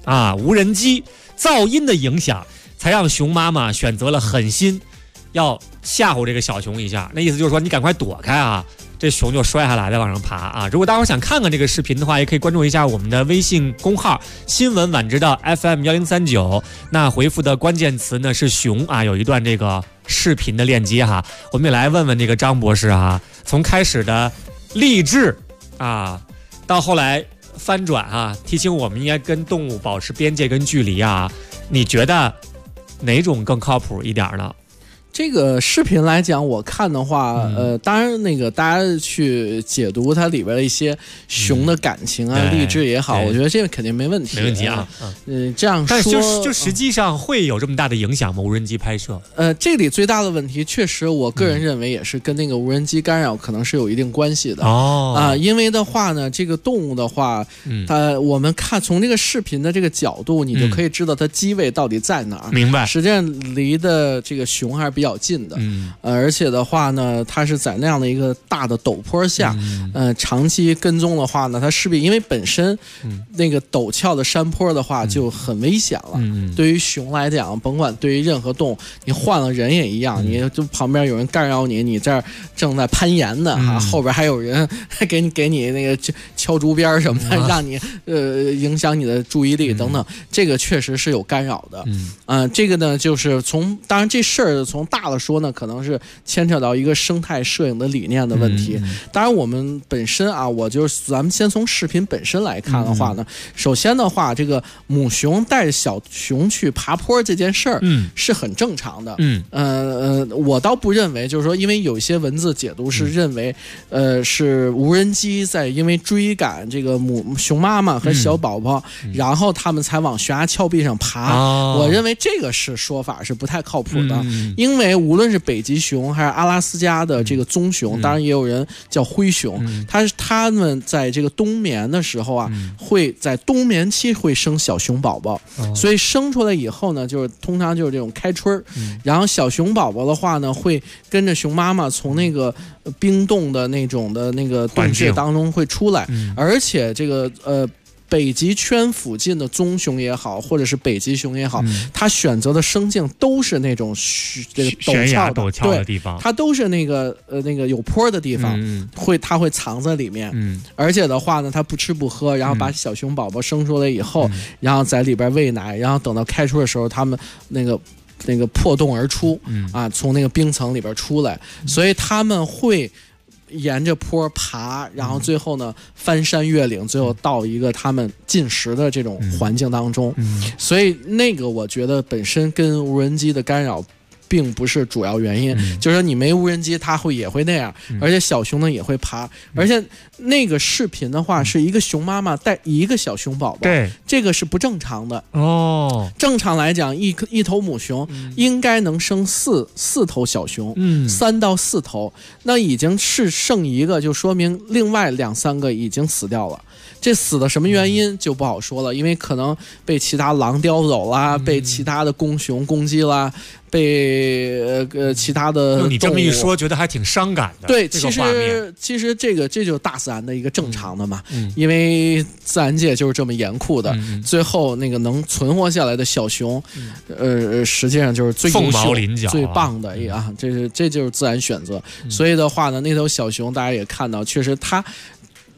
噪音的影响，才让熊妈妈选择了狠心，要吓唬这个小熊一下。那意思就是说，你赶快躲开啊，这熊就摔下来再往上爬啊。如果大伙想看看这个视频的话，也可以关注一下我们的微信公号新闻晚知道 FM1039，那回复的关键词呢是熊啊，有一段这个视频的链接哈。我们也来问问这个张博士啊，从开始的励志啊，到后来翻转啊，提醒我们应该跟动物保持边界跟距离啊，你觉得哪种更靠谱一点呢？ 这个视频来讲，我看的话，当然那个大家去解读它里边的一些熊的感情啊、励志也好，我觉得这个肯定没问题， 没问题啊。 这样说， 但是就实际上会有这么大的影响吗？无人机拍摄？ 这里最大的问题，确实我个人认为也是跟那个无人机干扰可能是有一定关系的因为的话呢，这个动物的话，我们看从这个视频的这个角度，你就可以知道它机位到底在哪儿。 明白。 实际上离的这个熊还是比较近的，而且的话呢，它是在那样的一个大的陡坡下，长期跟踪的话呢，它势必因为本身那个陡峭的山坡的话就很危险了。对于熊来讲，甭管对于任何动物，你换了人也一样，你就旁边有人干扰你，你这儿正在攀岩的后边还有人给你那个敲竹鞭什么的，让你影响你的注意力等等，这个确实是有干扰的。这个呢，就是当然这事儿从大了说呢，可能是牵扯到一个生态摄影的理念的问题。当然我们本身啊，咱们先从视频本身来看的话呢，首先的话，这个母熊带着小熊去爬坡这件事儿是很正常的。我倒不认为，就是说，因为有一些文字解读是认为，是无人机在因为追赶这个熊妈妈和小宝宝，然后他们才往悬崖峭壁上爬。我认为这个说法是不太靠谱的，因为无论是北极熊还是阿拉斯加的这个棕熊，当然也有人叫灰熊，他们在这个冬眠的时候啊，会在冬眠期会生小熊宝宝，所以生出来以后呢，就是通常就是这种开春，然后小熊宝宝的话呢，会跟着熊妈妈从那个冰冻的那种的那个洞穴当中会出来，而且这个北极圈附近的棕熊也好，或者是北极熊也好，它选择的生境都是那种这个陡峭的地方，它都是那个有坡的地方，它会藏在里面，而且的话呢，它不吃不喝，然后把小熊宝宝生出来以后，然后在里边喂奶，然后等到开春的时候，它们那个破洞而出，从那个冰层里边出来，所以他们会沿着坡爬，然后最后呢翻山越岭，最后到一个他们进食的这种环境当中。所以那个我觉得本身跟无人机的干扰并不是主要原因，就是说你没无人机，它也会那样，而且小熊呢也会爬，而且那个视频的话是一个熊妈妈带一个小熊宝宝， 对， 这个是不正常的正常来讲，一头母熊应该能生四头小熊，3到4头，那已经是剩一个，就说明另外2、3个已经死掉了。这死的什么原因就不好说了，因为可能被其他狼叼走啦，被其他的公熊攻击啦，被其他的动物。 你这么一说，觉得还挺伤感的。 对，其实这就是大自然的一个正常的嘛，因为自然界就是这么严酷的。最后那个能存活下来的小熊，实际上就是最优秀、最棒的啊，这就是自然选择。所以的话呢，那头小熊大家也看到，确实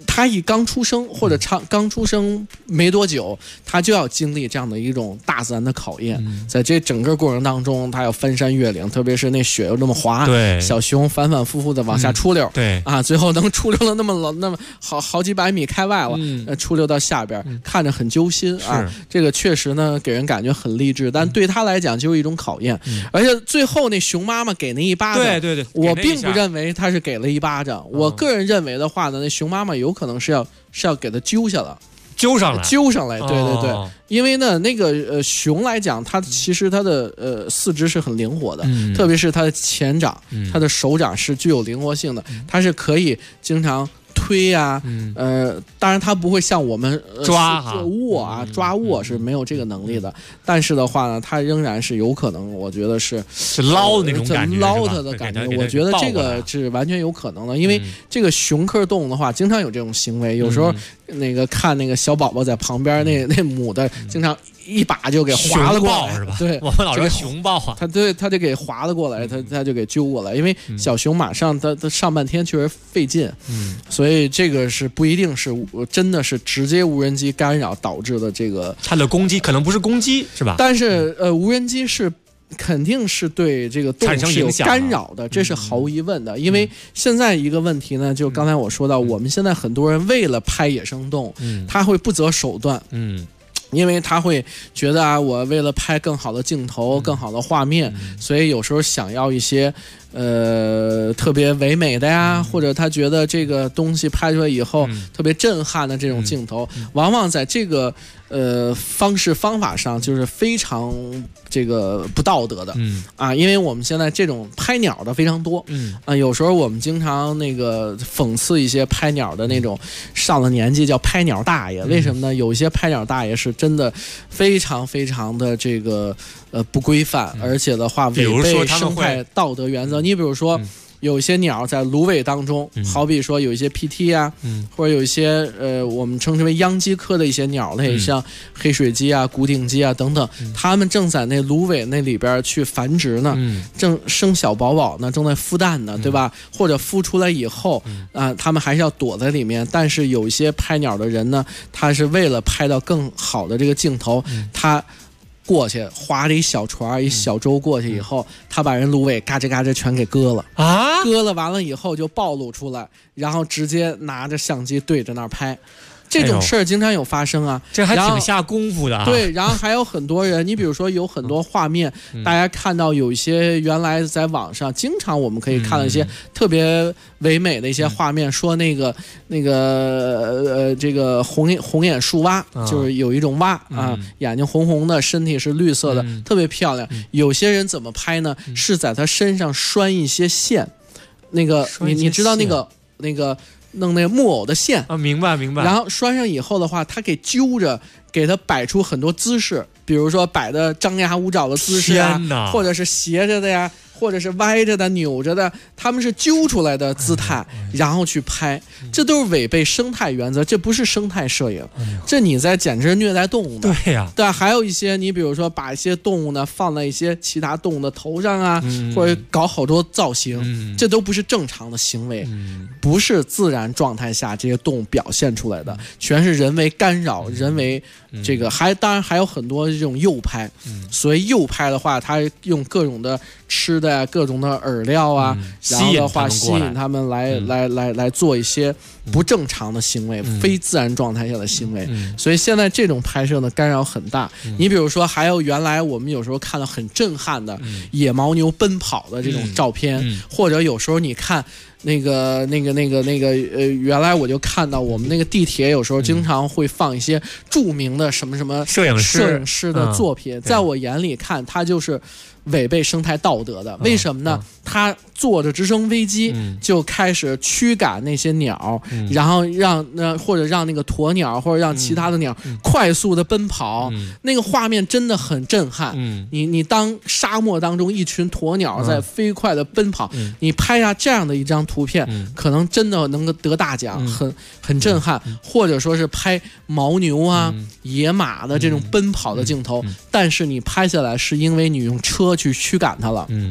他一刚出生或者刚出生没多久，他就要经历这样的一种大自然的考验。在这整个过程当中，他要翻山越岭，特别是那雪又那么滑， 对， 小熊反反复复的往下出溜， 对啊，最后能出溜了那么好几百米开外了，出溜到下边，看着很揪心啊。这个确实呢，给人感觉很励志，但对他来讲就是一种考验。而且最后那熊妈妈给那一巴掌， 对， 我并不认为他是给了一巴掌，我个人认为的话呢，那熊妈妈有可能是要给他揪下来。 揪上来， 对，因为呢，那个熊来讲，它其实它的四肢是很灵活的，特别是它的前掌，它的手掌是具有灵活性的，它是可以经常推啊，当然它不会像我们抓握是没有这个能力的，但是的话呢，它仍然是有可能，我觉得是捞那种感觉， 捞它的感觉，我觉得这个是完全有可能的，因为这个熊科动物的话，经常有这种行为，有时候那个看那个小宝宝在旁边，那母的经常一把就给划了过来， 是吧？ 对， 我们老说熊抱啊， 他就给划了过来，他就给揪过来，因为小熊马上他上半天确实费劲，所以这个是不一定是真的是直接无人机干扰导致的这个， 它的攻击可能不是攻击，是吧？ 但是无人机是。肯定是对这个动物是有干扰的，这是毫无疑问的。因为现在一个问题呢，就刚才我说到，我们现在很多人为了拍野生动物，他会不择手段，因为他会觉得啊，我为了拍更好的镜头、更好的画面，所以有时候想要一些特别唯美的呀，或者他觉得这个东西拍出来以后特别震撼的这种镜头，往往在这个方法上就是非常这个不道德的，因为我们现在这种拍鸟的非常多，有时候我们经常那个讽刺一些拍鸟的那种上了年纪叫拍鸟大爷，为什么呢？有一些拍鸟大爷是真的非常非常的这个不规范，而且的话违背生态道德原则。你比如说有一些鸟在芦苇当中，好比说有一些 PT 啊，或者有一些我们称之为秧鸡科的一些鸟类，像黑水鸡啊、古顶鸡啊等等，它们正在那芦苇那里边去繁殖呢，正生小宝宝呢，正在孵蛋呢，对吧？或者孵出来以后它们还是要躲在里面。但是有一些拍鸟的人呢，他是为了拍到更好的这个镜头，他过去划着一小船一小舟过去以后，他把人芦苇嘎吱嘎吱全给割了啊！割了完了以后就暴露出来，然后直接拿着相机对着那儿拍。这种事儿经常有发生啊， 这还挺下功夫的啊。 对，然后还有很多人，你比如说有很多画面，大家看到有一些原来在网上经常我们可以看到一些特别唯美的一些画面，说这个红眼树蛙，就是有一种蛙啊，眼睛红红的，身体是绿色的，特别漂亮。有些人怎么拍呢？是在他身上拴一些线，那个你知道那个。弄那个木偶的线啊，明白。 然后拴上以后的话，他给揪着，给他摆出很多姿势，比如说摆的张牙舞爪的姿势啊，或者是斜着的呀，或者是歪着的、扭着的，他们是揪出来的姿态，然后去拍，这都是违背生态原则，这不是生态摄影，这你在简直虐待动物的。 对呀， 对，还有一些你比如说把一些动物呢放在一些其他动物的头上啊，或者搞好多造型，这都不是正常的行为，不是自然状态下这些动物表现出来的，全是人为干扰，人为这个当然还有很多这种诱拍，所以诱拍的话，它用各种的吃的各种的饵料啊，然后的话吸引他们来做一些不正常的行为，非自然状态下的行为，所以现在这种拍摄呢干扰很大。你比如说还有原来我们有时候看到很震撼的野牦牛奔跑的这种照片，或者有时候你看原来我就看到我们那个地铁有时候经常会放一些著名的什么什么摄影师的作品，在我眼里看它就是违背生态道德的。为什么呢？他坐着直升飞机就开始驱赶那些鸟，然后或者让那个鸵鸟或者让其他的鸟快速的奔跑，那个画面真的很震撼。你当沙漠当中一群鸵鸟在飞快的奔跑，你拍下这样的一张图片，可能真的能够得大奖，很震撼。或者说是拍牦牛啊、野马的这种奔跑的镜头，但是你拍下来是因为你用车去驱赶它了。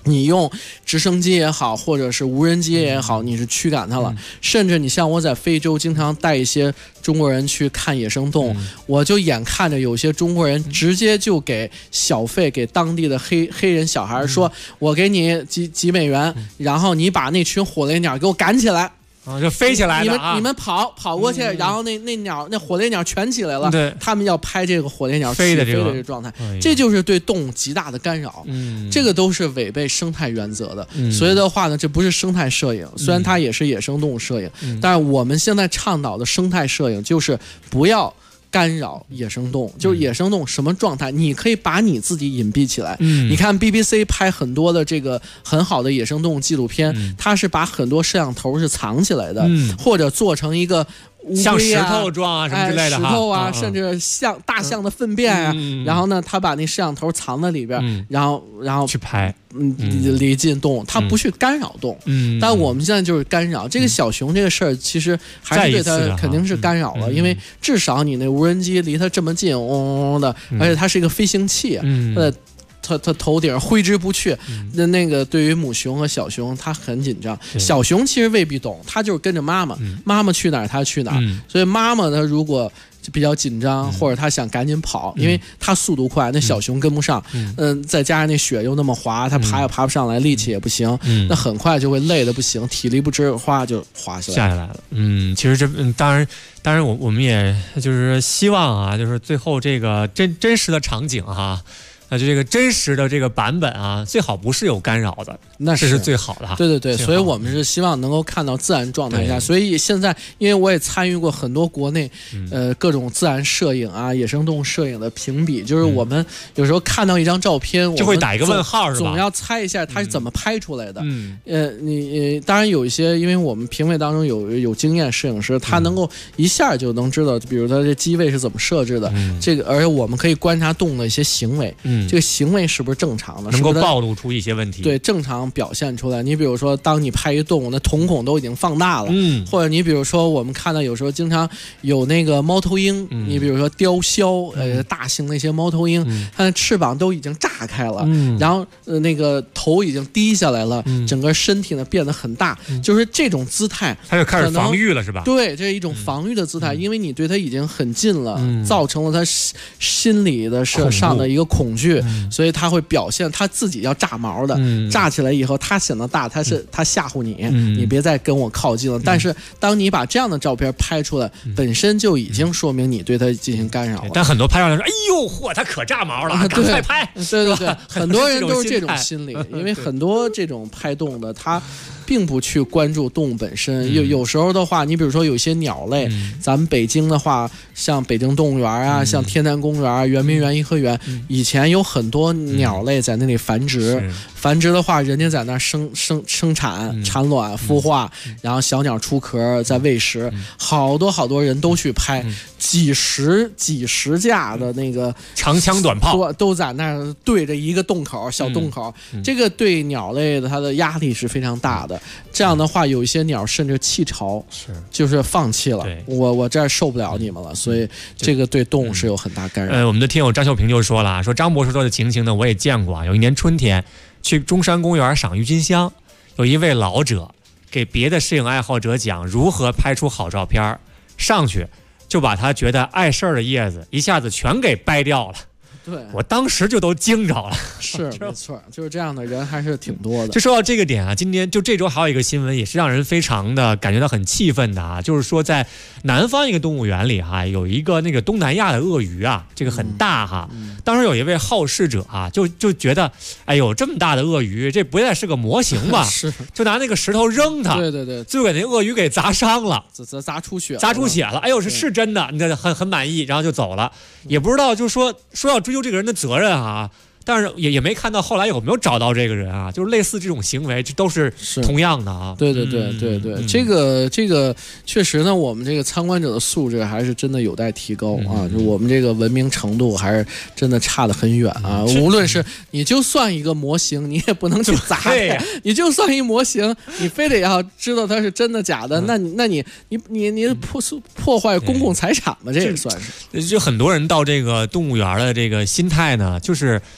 你用直升机也好，或者是无人机也好，你是驱赶它了。甚至你像我在非洲经常带一些中国人去看野生动物，我就眼看着有些中国人直接就给小费给当地的黑人小孩说，我给你几美元，然后你把那群火烈鸟给我赶起来。 就飞起来的你们跑过去，然后那火烈鸟全起来了。对，他们要拍这个火烈鸟飞的这个状态，这就是对动物极大的干扰。这个都是违背生态原则的。所以的话呢，这不是生态摄影，虽然它也是野生动物摄影，但是我们现在倡导的生态摄影就是不要干扰野生动物，就是野生动物什么状态，你可以把你自己隐蔽起来。你看 BBC 拍很多的这个很好的野生动物纪录片，它是把很多摄像头是藏起来的，或者做成一个像石头状啊什么之类的， 石头啊，甚至像大象的粪便啊，然后呢，他把那摄像头藏在里边，然后去拍， 离近动物，他不去干扰动物。但我们现在就是干扰这个小熊这个事儿，其实还是对它肯定是干扰了，因为至少你那无人机离它这么近，嗡嗡嗡的，而且它是一个飞行器，它头顶挥之不去，那个对于母熊和小熊，它很紧张。小熊其实未必懂，它就是跟着妈妈，妈妈去哪儿它去哪儿。所以妈妈呢，如果比较紧张，或者它想赶紧跑，因为它速度快，那小熊跟不上。再加上那雪又那么滑，它爬也爬不上来，力气也不行，那很快就会累得不行，体力不支，哗就滑下来了。其实这当然我们也就是希望啊，就是最后这个真实的场景哈。就这个真实的这个版本啊，最好不是有干扰的， 那是最好的。 对，所以我们是希望能够看到自然状态下。所以现在，因为我也参与过很多国内各种自然摄影啊、野生动物摄影的评比，就是我们有时候看到一张照片， 就会打一个问号，是吧？ 总要猜一下它是怎么拍出来的。你当然有一些，因为我们评委当中有经验摄影师，他能够一下就能知道，比如他这机位是怎么设置的，这个而且我们可以观察动物的一些行为。这个行为是不是正常的， 能够暴露出一些问题？ 对，正常表现出来。你比如说，当你拍一动物，那瞳孔都已经放大了，或者你比如说，我们看到有时候经常有那个猫头鹰，你比如说雕鸮，大型的一些猫头鹰，它的翅膀都已经炸开了，然后那个头已经低下来了，整个身体呢变得很大，就是这种姿态， 它就开始防御了，是吧？ 对，这是一种防御的姿态，因为你对它已经很近了，造成了它心理的上的一个恐惧。所以他会表现他自己要炸毛的，炸起来以后他显得大，他吓唬你，你别再跟我靠近了。但是当你把这样的照片拍出来，本身就已经说明你对他进行干扰了。 但很多拍照的说：“哎呦，嚯，他可炸毛了，赶快拍！” 对，很多人都是这种心理，因为很多这种拍动的他并不去关注动物本身。有时候的话，你比如说有些鸟类，咱们北京的话，像北京动物园啊，像天坛公园、圆明园颐和园，以前有很多鸟类在那里繁殖。繁殖的话，人家在那生产、产卵、孵化，然后小鸟出壳再喂食，好多人都去拍，几十架的那个长枪短炮都在那儿对着一个洞口，小洞口，这个对鸟类的它的压力是非常大的。这样的话，有一些鸟甚至弃巢，就是放弃了，我这儿受不了你们了，所以这个对动物是有很大干扰。 我们的听友张秀平就说了，说张博士说的情形呢，我也见过。有一年春天去中山公园赏郁金香，有一位老者给别的摄影爱好者讲如何拍出好照片，上去就把他觉得碍事儿的叶子一下子全给掰掉了。 对， 我当时就都惊着了。 是没错，就是这样的人还是挺多的。 就说到这个点啊，今天就这周还有一个新闻也是让人非常的感觉到很气愤的啊，就是说在南方一个动物园里哈，有一个那个东南亚的鳄鱼啊，这个很大哈。当时有一位好事者啊，就觉得，哎呦，这么大的鳄鱼，这不再是个模型吧？ 是， 就拿那个石头扔它， 对， 就给那鳄鱼给砸伤了， 砸出血了。哎呦，是真的，你这很满意，然后就走了，也不知道就说要追究这个人的责任啊。但是也没看到后来有没有找到这个人啊，就是类似这种行为，这都是同样的啊。 对，这个确实呢，我们这个参观者的素质还是真的有待提高啊，就我们这个文明程度还是真的差得很远啊。无论是你就算一个模型，你也不能去砸它；你就算一模型，你非得要知道它是真的假的，那你破坏公共财产嘛？这也算是。 就很多人到这个动物园的这个心态呢，就是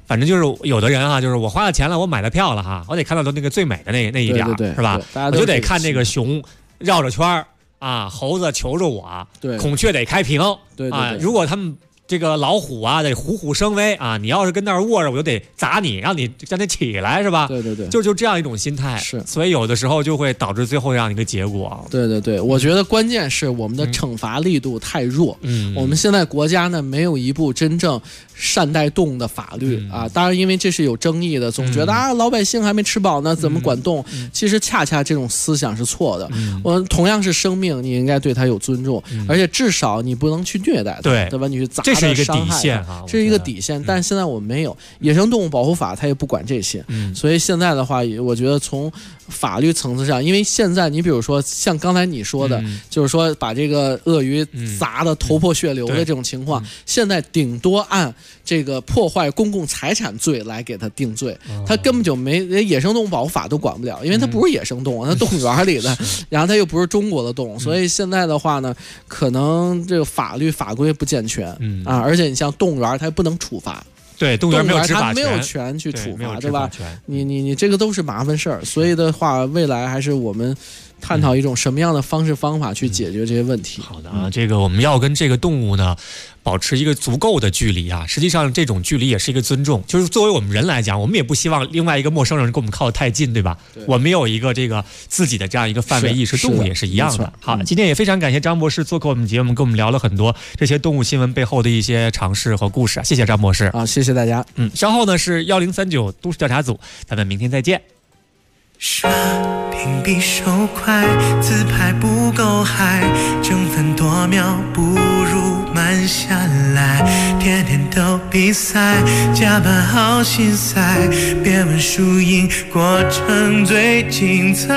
反正就是有的人哈，就是我花了钱了，我买了票了哈，我得看到那个最美的那一点， 对是吧？我就得看那个熊绕着圈儿啊，猴子求着我， 对， 孔雀得开屏， 对啊，如果他们。这个老虎啊，得虎虎生威啊！你要是跟那儿卧着，我就得砸你，让你起来，是吧？ 对对对， 就这样一种心态。 是， 所以有的时候就会导致最后这样一个结果。 对对对，我觉得关键是我们的惩罚力度太弱。我们现在国家呢没有一部真正善待动物的法律啊。当然，因为这是有争议的，总觉得老百姓还没吃饱呢，怎么管动物？其实恰恰这种思想是错的。我同样是生命，你应该对它有尊重，而且至少你不能去虐待它，对吧？你去砸。 这是一个底线哈， 这是一个底线，但是现在我们没有野生动物保护法，它也不管这些，所以现在的话，我觉得从法律层次上，因为现在你比如说像刚才你说的，就是说把这个鳄鱼砸得头破血流的这种情况，现在顶多按这个破坏公共财产罪来给他定罪，他根本就没野生动物保护法都管不了，因为它不是野生动物，它动物园里的，然后它又不是中国的动物，所以现在的话呢，可能这个法律法规不健全而且你像动物园它不能处罚， 对，动物园没有执法权， 它没有权去处罚，对吧？你这个都是麻烦事儿，所以的话，未来还是我们探讨一种什么样的方式方法去解决这些问题。 好的啊，这个我们要跟这个动物呢保持一个足够的距离啊。实际上，这种距离也是一个尊重。就是作为我们人来讲，我们也不希望另外一个陌生人跟我们靠得太近，对吧？我们有一个这个自己的这样一个范围意识，动物也是一样的。好，今天也非常感谢张博士做客我们节目，跟我们聊了很多这些动物新闻背后的一些常识和故事。谢谢张博士啊，谢谢大家。 稍后呢是1039都市调查组，咱们明天再见。 刷屏比手快，自拍不够嗨，争分夺秒不如慢下来，天天都比赛，加班好心塞，别问输赢，过程最精彩。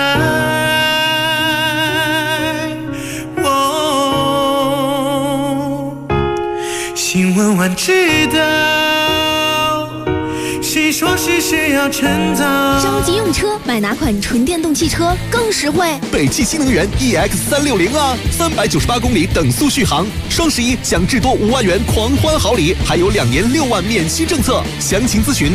新闻晚知道，谁说谁需要趁早？ 着急用车，买哪款纯电动汽车更实惠？ 北汽新能源 EX360啊，398公里等速续航，双11享至多5万元狂欢好礼，还有2年6万免息政策。详情咨询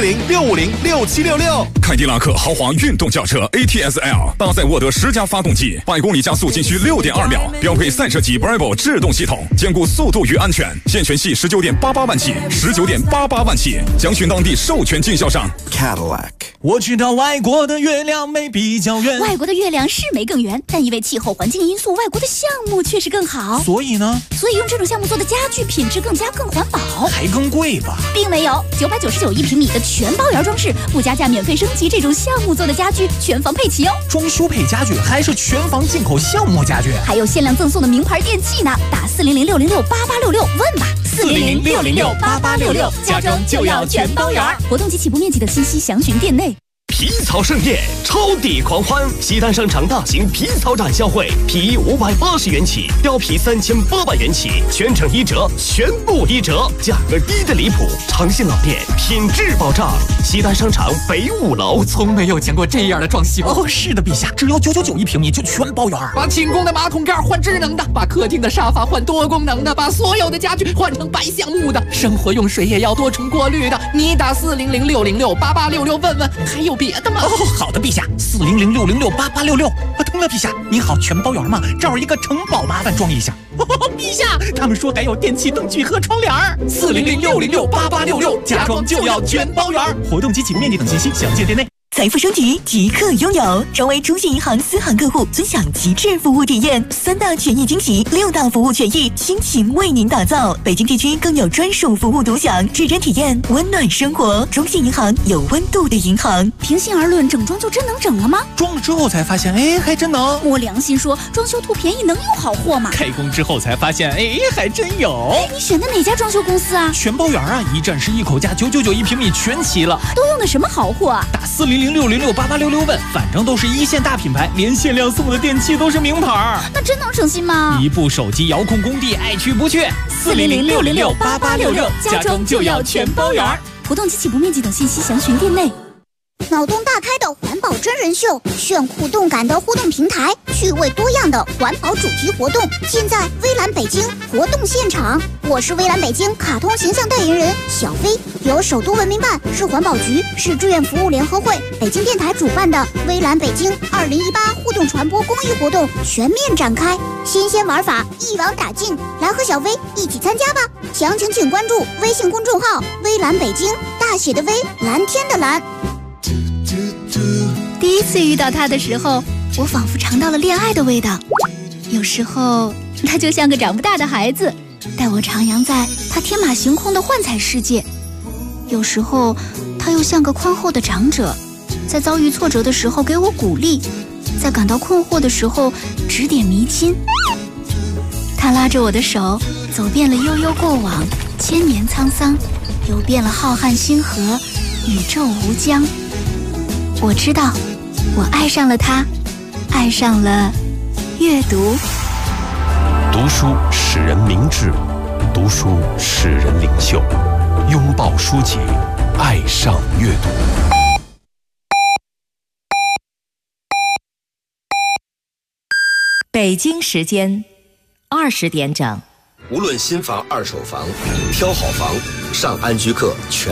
400-650-6766。 凯迪拉克豪华运动轿车 ATS-L 搭载沃德10加发动机，100公里加速仅需6.2秒，标配赛车级 Bravo 制动系统，兼顾速度与安全。现权系19.88万起，19.88万起，详询当地授权经销商 Cadillac。我知道外国的月亮没比较圆， 外国的月亮是没更圆，但因为气候环境因素，外国的项目确实更好。 所以呢？ 所以用这种项目做的家具品质更环保， 还更贵吧？ 并没有，999一平米的全包圆装饰，不加价免费升级，这种项目做的家具全房配齐哦。 装修配家具还是全房进口项目家具， 还有限量赠送的名牌电器呢。打400-606-8866问吧，400-606-8866，家装就要全包圆。活动及起步面积的信息详询店内。 皮草盛宴，超抵狂欢！西单商场大型皮草展销会，皮衣580元起，貂皮3800元起，全程1折，全部1折，价格低的离谱，长信老店，品质保障。西单商场北5楼， 从没有见过这样的装修。 哦，是的，陛下，只要999一平米就全包圆。 把寝宫的马桶盖换智能的，把客厅的沙发换多功能的，把所有的家具换成白橡木的，生活用水也要多重过滤的。你打400-606-8866问问，还有别的吗？ 哦，好的，陛下，400-606-8866。通了，陛下，你好，全包圆吗？这儿一个城堡，麻烦装一下。陛下，他们说还有电器灯具和窗帘。400-606-8866，家装就要全包圆。活动及起步面积等信息详见店内。 财富升级即刻拥有，成为中信银行私行客户，尊享极致服务体验，3大权益惊喜，6大服务权益，倾情为您打造。北京地区更有专属服务独享，指针体验温暖生活。中信银行有温度的银行。 平心而论，整装就真能整了吗？ 装了之后才发现，哎，还真能。 摸良心说，装修图便宜能有好货吗？ 开工之后才发现，哎，还真有。 你选的哪家装修公司啊？ 全包圆啊，一站式一口价，999一平米全齐了。 都用的什么好货啊？ 打400-606-8866问，反正都是一线大品牌，连限量送的电器都是名牌。 那真能省心吗？ 一部手机遥控工地，爱去不去。 400-606-8866，家装就要全包圆。活动及起步面积等信息详询店内。 脑洞大开的环保真人秀，炫酷动感的互动平台，趣味多样的环保主题活动，尽在微蓝北京活动现场。我是微蓝北京卡通形象代言人小飞，由首都文明办、市环保局、市志愿服务联合会、北京电台主办的微蓝北京2018互动传播公益活动全面展开，新鲜玩法一网打尽，来和小飞一起参加吧！详情请关注微信公众号“微蓝北京”，大写的微，蓝天的蓝。 第一次遇到他的时候，我仿佛尝到了恋爱的味道。有时候，他就像个长不大的孩子，带我徜徉在他天马行空的幻彩世界；有时候，他又像个宽厚的长者，在遭遇挫折的时候给我鼓励，在感到困惑的时候指点迷津。他拉着我的手，走遍了悠悠过往，千年沧桑，游遍了浩瀚星河，宇宙无疆。我知道，我爱上了他，爱上了阅读。 读书使人明智，读书使人领袖。拥抱书籍，爱上阅读。 北京时间20点整。 无论新房、二手房，挑好房，上安居客全